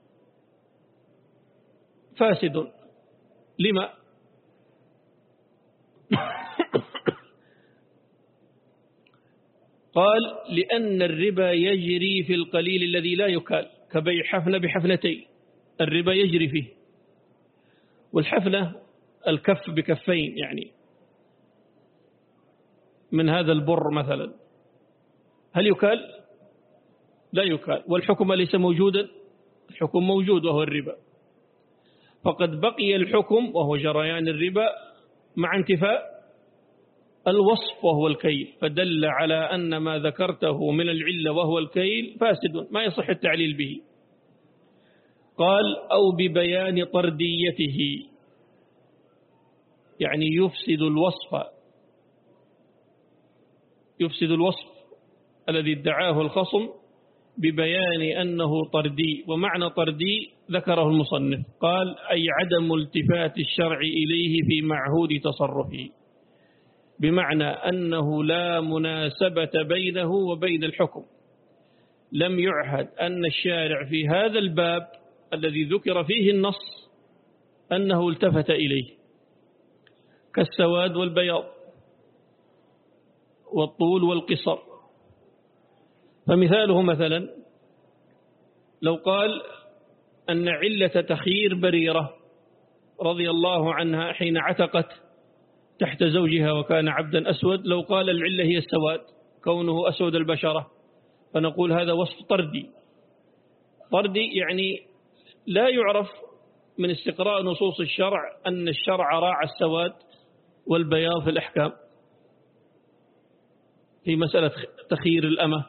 فاسد. لما؟ قال لأن الربا يجري في القليل الذي لا يكال كبيع حفنة بحفنتين، الربا يجري فيه، والحفنة الكف بكفين يعني من هذا البر مثلا، هل يكال؟ لا يكال، والحكم ليس موجودا، الحكم موجود وهو الربا، فقد بقي الحكم وهو جريان الربا مع انتفاء الوصف وهو الكيل، فدل على أن ما ذكرته من العلة وهو الكيل فاسد ما يصح التعليل به. قال أو ببيان طرديته، يعني يفسد الوصف يفسد الوصف الذي ادعاه الخصم ببيان أنه طردي، ومعنى طردي ذكره المصنف قال أي عدم التفات الشرع إليه في معهود تصرفه، بمعنى أنه لا مناسبة بينه وبين الحكم، لم يعهد أن الشارع في هذا الباب الذي ذكر فيه النص أنه التفت إليه، كالسواد والبياض والطول والقصر. فمثاله مثلا لو قال أن علة تخيير بريرة رضي الله عنها حين عتقت تحت زوجها وكان عبدا أسود، لو قال العلة هي السواد كونه أسود البشرة، فنقول هذا وصف طردي. طردي يعني لا يعرف من استقراء نصوص الشرع أن الشرع راعى السواد والبياض في الأحكام في مسألة تخيير الأمة،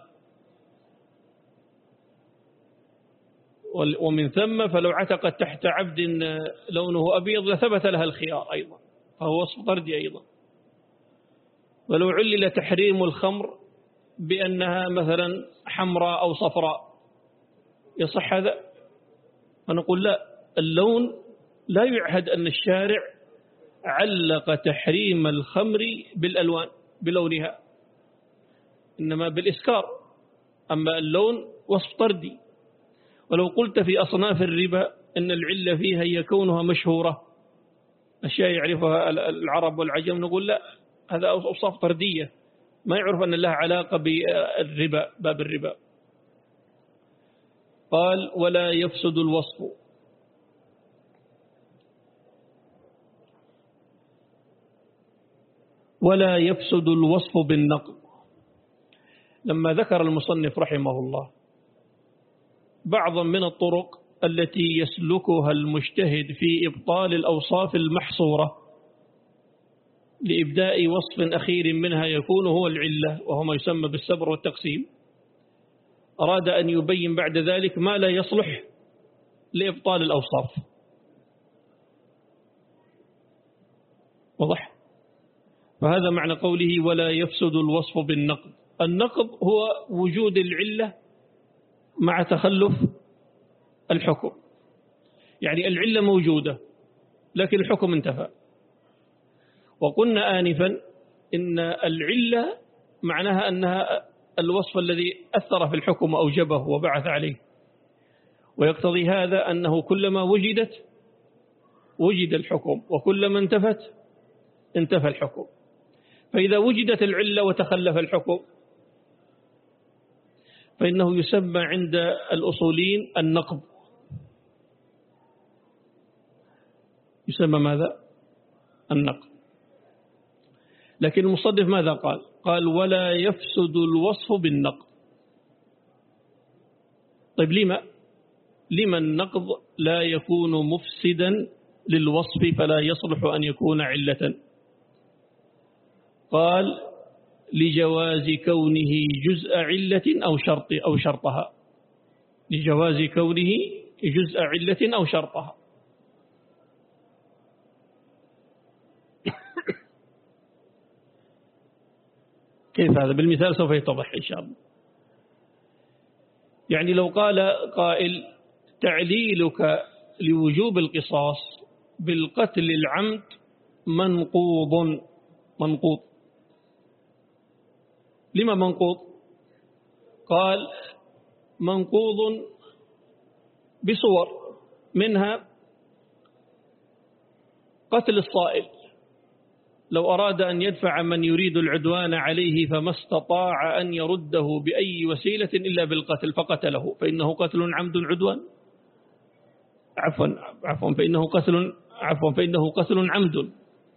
ومن ثم فلو عتقت تحت عبد لونه أبيض لثبت لها الخيار أيضا، فهو وصف طردي أيضا. ولو علل تحريم الخمر بأنها مثلا حمراء أو صفراء يصح هذا؟ فنقول لا، اللون لا يعهد أن الشارع علق تحريم الخمر بالألوان بلونها، إنما بالإسكار، أما اللون وصف طردي. ولو قلت في أصناف الربا أن العلة فيها هي كونها مشهورة، أشياء يعرفها العرب والعجم، نقول لا، هذا أوصاف طردية ما يعرف أن لها علاقة بالربا باب الربا. قال ولا يفسد الوصف، ولا يفسد الوصف بالنقض. لما ذكر المصنف رحمه الله بعضا من الطرق التي يسلكها المجتهد في إبطال الأوصاف المحصورة لإبداء وصف أخير منها يكون هو العلة، وهو ما يسمى بالسبر والتقسيم. أراد أن يبين بعد ذلك ما لا يصلح لإبطال الأوصاف. واضح؟ فهذا معنى قوله ولا يفسد الوصف بالنقض. النقض هو وجود العلة مع تخلف الحكم، يعني العلة موجودة لكن الحكم انتفى. وقلنا آنفا إن العلة معناها أنها الوصف الذي أثر في الحكم وأوجبه وبعث عليه، ويقتضي هذا أنه كلما وجدت وجد الحكم، وكلما انتفت انتفى الحكم. فإذا وجدت العلة وتخلف الحكم فإنه يسمى عند الأصولين النقض. يسمى ماذا؟ النقض. لكن المصنف ماذا قال؟ قال ولا يفسد الوصف بالنقض. طيب لما؟ لما النقض لا يكون مفسدا للوصف فلا يصلح أن يكون علة؟ قال لجواز كونه جزء علة أو شرط أو شرطها، لجواز كونه جزء علة أو شرطها. كيف هذا؟ بالمثال سوف يتضح إن شاء الله. يعني لو قال قائل تعليلك لوجوب القصاص بالقتل العمد منقوض. منقوض لما منقوض؟ قال منقوض بصور، منها قتل الصائل، لو أراد أن يدفع من يريد العدوان عليه فما استطاع أن يرده بأي وسيلة إلا بالقتل فقتله، فإنه قتل عمد عدوان. عفوا عفوا فإنه قتل عفوا فإنه قتل عمد.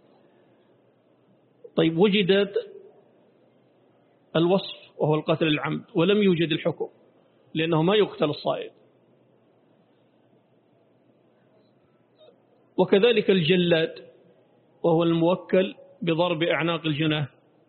طيب وجدت الوصف وهو القتل العمد ولم يوجد الحكم، لأنه ما يقتل الصائل. وكذلك الجلاد وهو الموكل بضرب أعناق الجناه،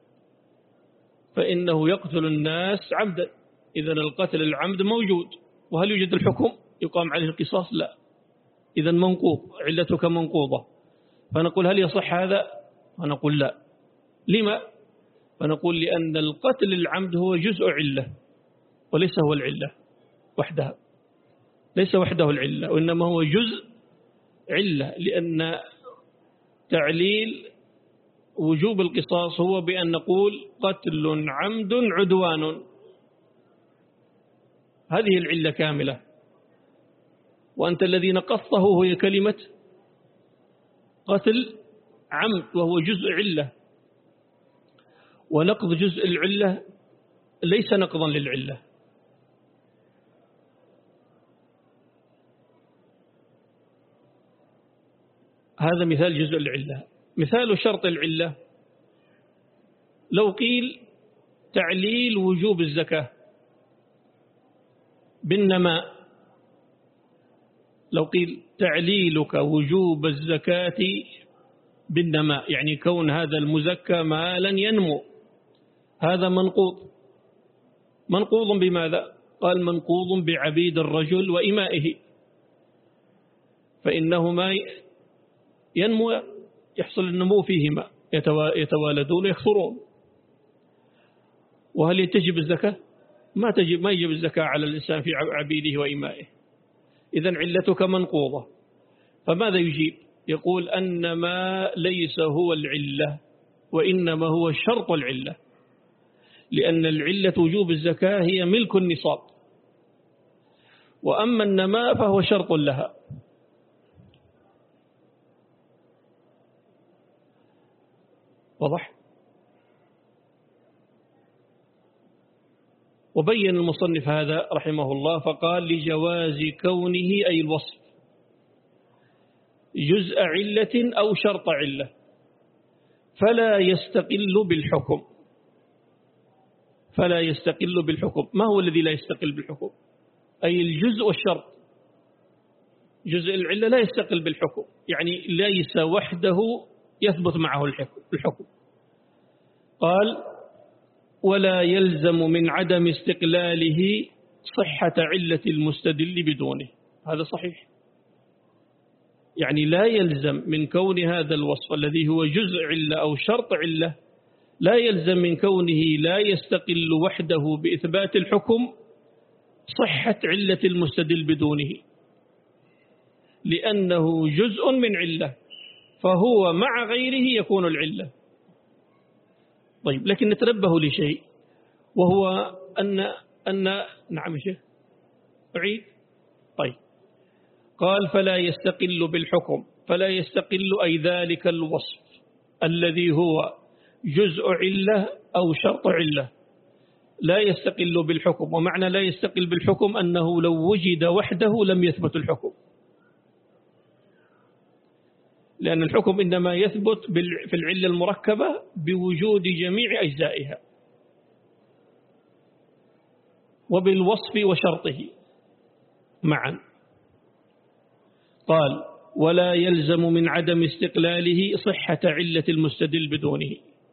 فإنه يقتل الناس عمدا. إذن القتل العمد موجود، وهل يوجد الحكم يقام عليه القصاص؟ لا. إذن منقوض، علتك منقوضة. فنقول هل يصح هذا؟ فنقول لا. لما؟ فنقول لأن القتل العمد هو جزء علة وليس هو العلة وحدها، ليس وحده العلة، وإنما هو جزء علة. لأن تعليل وجوب القصاص هو بأن نقول قتل عمد عدوان، هذه العلة كاملة. وأنت الذي نقصته هي كلمة قتل عمد وهو جزء علة، ونقض جزء العلة ليس نقضا للعلة. هذا مثال جزء العلة. مثال شرط العلة لو قيل تعليل وجوب الزكاة بالنماء، لو قيل تعليلك وجوب الزكاة بالنماء، يعني كون هذا المزكى مالا ينمو، هذا منقوض. منقوض بماذا؟ قال منقوض بعبيد الرجل وإمائه، فإنهما ينمو، يحصل النمو فيهما، يتوالدون يكثرون. وهل تجب الزكاة؟ ما تجب، ما يجب الزكاة على الإنسان في عبيده وإمائه. إذن علتك منقوضة. فماذا يجيب؟ يقول أن ما ليس هو العلة وإنما هو شرط العلة، لأن العلة وجوب الزكاة هي ملك النصاب، وأما النماء فهو شرط لها. واضح؟ وبين المصنف هذا رحمه الله فقال لجواز كونه أي الوصف جزء علة أو شرط علة فلا يستقل بالحكم. فلا يستقل بالحكم. ما هو الذي لا يستقل بالحكم؟ أي الجزء والشرط. جزء العلة لا يستقل بالحكم، يعني ليس وحده يثبت معه الحكم. قال ولا يلزم من عدم استقلاله صحة علة المستدل بدونه. هذا صحيح، يعني لا يلزم من كون هذا الوصف الذي هو جزء علة أو شرط علة، لا يلزم من كونه لا يستقل وحده بإثبات الحكم صحة علة المستدل بدونه، لأنه جزء من علة فهو مع غيره يكون العلة. طيب، لكن نتنبه لشيء، وهو أن أن نعم شيخ أعيد. طيب، قال فلا يستقل بالحكم، فلا يستقل أي ذلك الوصف الذي هو جزء علة أو شرط علة لا يستقل بالحكم. ومعنى لا يستقل بالحكم أنه لو وجد وحده لم يثبت الحكم، لأن الحكم إنما يثبت في العلة المركبة بوجود جميع أجزائها وبالوصف وشرطه معا. قال ولا يلزم من عدم استقلاله صحة علة المستدل بدونه.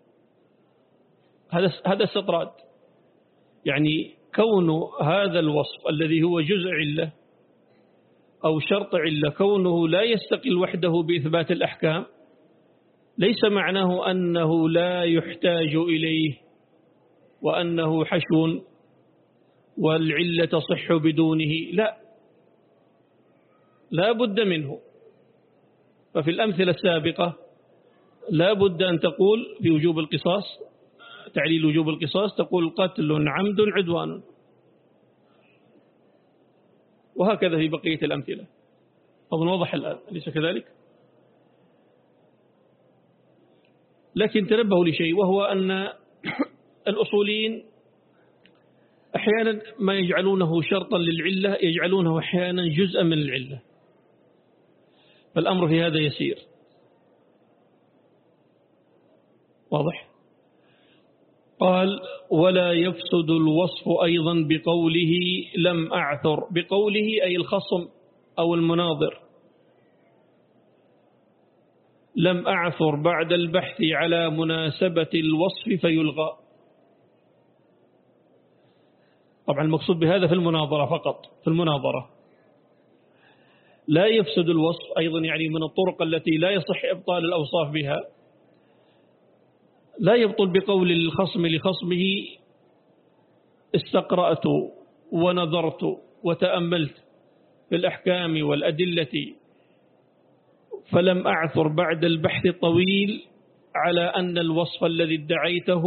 هذا هذا استطراد، يعني كون هذا الوصف الذي هو جزء علة أو شرط علة كونه لا يستقل وحده بإثبات الأحكام ليس معناه أنه لا يحتاج إليه وأنه حشو والعلة تصح بدونه، لا، لا بد منه. ففي الأمثلة السابقة لا بد أن تقول في وجوب القصاص، تعليل وجوب القصاص، تقول قتل عمد عدوان، وهكذا في بقية الأمثلة. أظن واضح الآن، أليس كذلك؟ لكن تنبهوا لشيء، وهو أن الأصوليين أحيانا ما يجعلونه شرطا للعلة يجعلونه أحيانا جزءا من العلة، فالأمر في هذا يسير. واضح؟ قال ولا يفسد الوصف أيضا بقوله لم أعثر، بقوله أي الخصم أو المناظر، لم أعثر بعد البحث على مناسبة الوصف فيلغى. طبعا المقصود بهذا في المناظرة فقط، في المناظرة. لا يفسد الوصف أيضا يعني من الطرق التي لا يصح إبطال الأوصاف بها، لا يبطل بقول الخصم لخصمه استقرأت ونظرت وتأملت في الأحكام والأدلة فلم أعثر بعد البحث الطويل على أن الوصف الذي ادعيته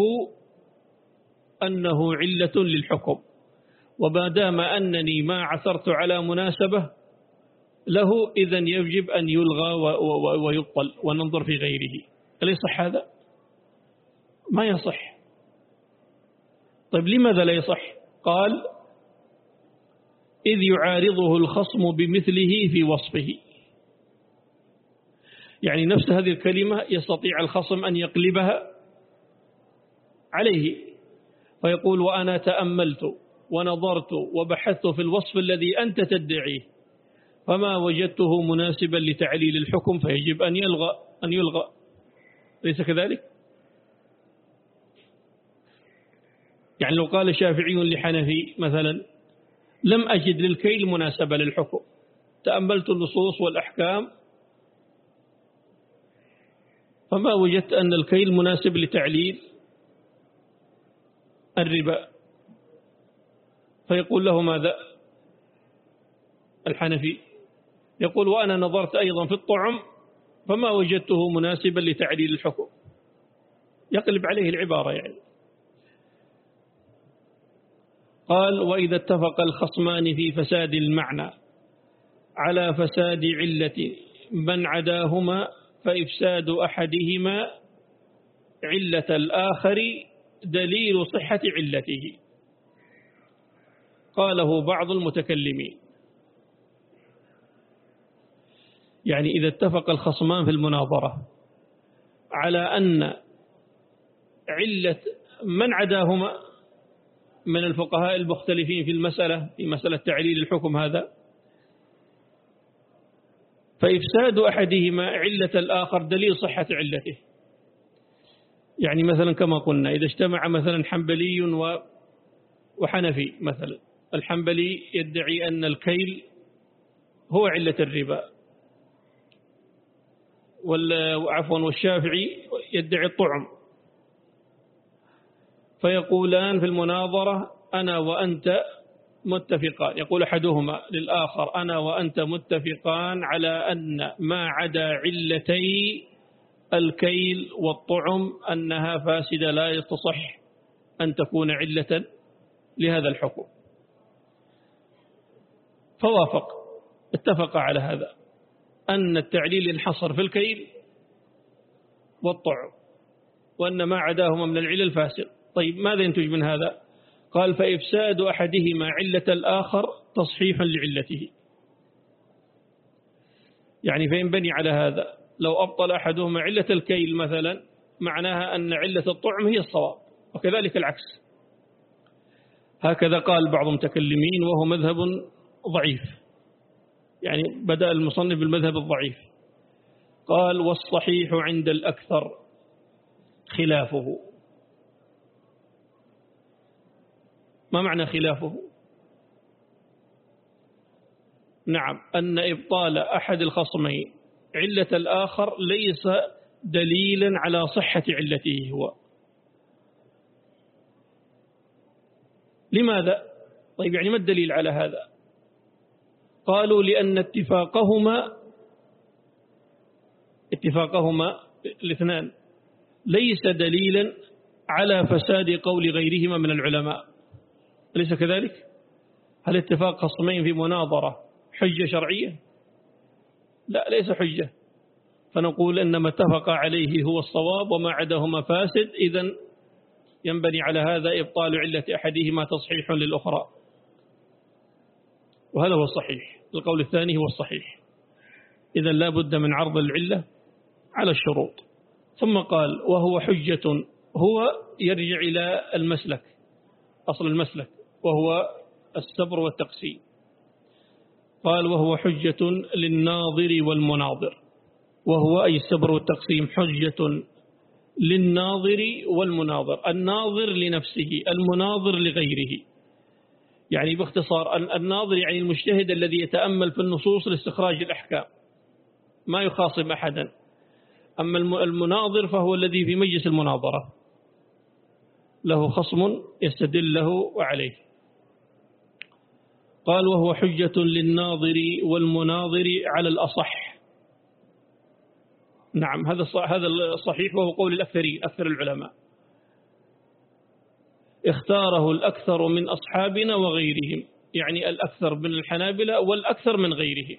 أنه علة للحكم، وما دام أنني ما عثرت على مناسبة له إذن يجب أن يلغى ويبطل وننظر في غيره. ألا يصح هذا؟ ما يصح. طيب لماذا لا يصح؟ قال إذ يعارضه الخصم بمثله في وصفه، يعني نفس هذه الكلمة يستطيع الخصم أن يقلبها عليه فيقول وأنا تأملت ونظرت وبحثت في الوصف الذي أنت تدعيه فما وجدته مناسبا لتعليل الحكم فيجب أن يلغى أن يلغى ليس كذلك؟ يعني لو قال شافعي لحنفي مثلا لم أجد للكيل مناسبة للحكم، تأملت النصوص والأحكام فما وجدت أن الكيل مناسب لتعليل الربا، فيقول له ماذا الحنفي؟ يقول وأنا نظرت أيضا في الطعم فما وجدته مناسبا لتعليل الحكم، يقلب عليه العبارة يعني. قال وإذا اتفق الخصمان في فساد المعنى على فساد علة من عداهما فإفساد أحدهما علة الآخر دليل صحة علته، قاله بعض المتكلمين. يعني إذا اتفق الخصمان في المناظرة على أن علة من عداهما من الفقهاء المختلفين في المسألة في مسألة تعليل الحكم هذا. فإفساد أحدهما علة الآخر دليل صحة علته. يعني مثلا كما قلنا إذا اجتمع مثلا حنبلي وحنفي مثلا، الحنبلي يدعي أن الكيل هو علة الربا، عفوا والشافعي يدعي الطعم، فيقولان في المناظرة أنا وأنت متفقان، يقول أحدهما للآخر أنا وأنت متفقان على أن ما عدا علتي الكيل والطعم أنها فاسدة لا يتصح أن تكون علة لهذا الحكم. فوافق، اتفق على هذا أن التعليل ينحصر في الكيل والطعم، وأن ما عداهما من العلل فاسد. طيب ماذا ينتج من هذا؟ قال فإفساد أحدهما علة الآخر تصحيحا لعلته. يعني فينبني على هذا لو أبطل أحدهما علة الكيل مثلا معناها أن علة الطعم هي الصواب، وكذلك العكس. هكذا قال بعض المتكلمين وهو مذهب ضعيف، يعني بدأ المصنف بالمذهب الضعيف. قال والصحيح عند الأكثر خلافه. ما معنى خلافه؟ نعم، أن إبطال أحد الخصمين علة الآخر ليس دليلا على صحة علته هو. لماذا؟ طيب يعني ما الدليل على هذا؟ قالوا لأن اتفاقهما اتفاقهما الاثنان ليس دليلا على فساد قول غيرهما من العلماء. أليس كذلك؟ هل اتفاق خصمين في مناظرة حجة شرعية؟ لا، ليس حجة. فنقول أن ما اتفق عليه هو الصواب وما عداهما فاسد، إذن ينبني على هذا إبطال علة أحدهما تصحيح للأخرى، وهذا هو الصحيح. القول الثاني هو الصحيح. إذن لا بد من عرض العلة على الشروط. ثم قال وهو حجة، هو يرجع إلى المسلك، أصل المسلك وهو السبر والتقسيم. قال وهو حجة للناظر والمناظر، وهو أي السبر والتقسيم حجة للناظر والمناظر، الناظر لنفسه، المناظر لغيره. يعني باختصار الناظر يعني المجتهد الذي يتأمل في النصوص لاستخراج الأحكام، ما يخاصم أحدا. أما المناظر فهو الذي في مجلس المناظرة له خصم يستدل له عليه. قال وهو حجة للناظر والمناظر على الأصح. نعم، هذا هذا الصحيح، وهو قول الأكثرين، أكثر العلماء. اختاره الأكثر من أصحابنا وغيرهم، يعني الأكثر من الحنابلة والأكثر من غيرهم.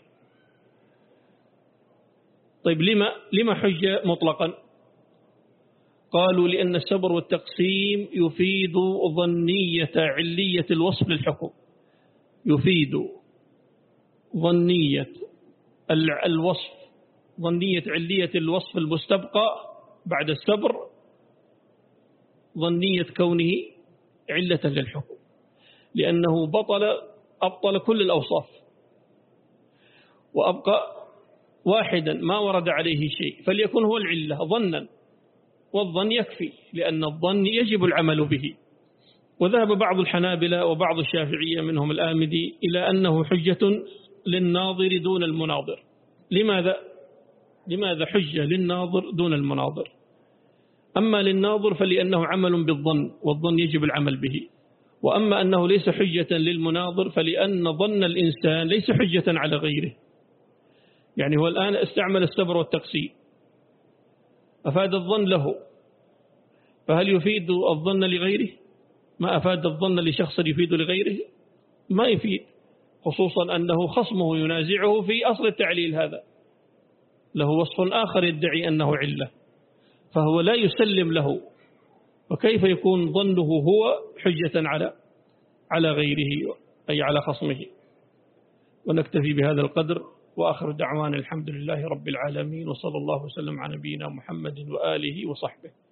طيب لما لما حجة مطلقا؟ قالوا لأن السبر والتقسيم يفيد ظنية علية الوصف للحكم، يفيد ظنية الوصف، ظنية علية الوصف المستبقى بعد السبر، ظنية كونه علة للحكم، لأنه بطل أبطل كل الأوصاف وأبقى واحدا ما ورد عليه شيء، فليكن هو العلة ظنا، والظن يكفي لأن الظن يجب العمل به. وذهب بعض الحنابلة وبعض الشافعية منهم الآمدي إلى أنه حجة للناظر دون المناظر. لماذا؟ لماذا حجة للناظر دون المناظر؟ أما للناظر فلأنه عمل بالظن، والظن يجب العمل به. وأما أنه ليس حجة للمناظر فلأن ظن الإنسان ليس حجة على غيره. يعني هو الآن استعمل السبر والتقسيم، أفاد الظن له، فهل يفيد الظن لغيره؟ ما أفاد الظن لشخص يفيد لغيره؟ ما يفيد، خصوصا أنه خصمه ينازعه في أصل التعليل، هذا له وصف آخر يدعي أنه علة، فهو لا يسلم له، وكيف يكون ظنه هو حجة على على غيره أي على خصمه. ونكتفي بهذا القدر، وآخر دعوانا الحمد لله رب العالمين، وصلى الله وسلم على نبينا محمد وآله وصحبه.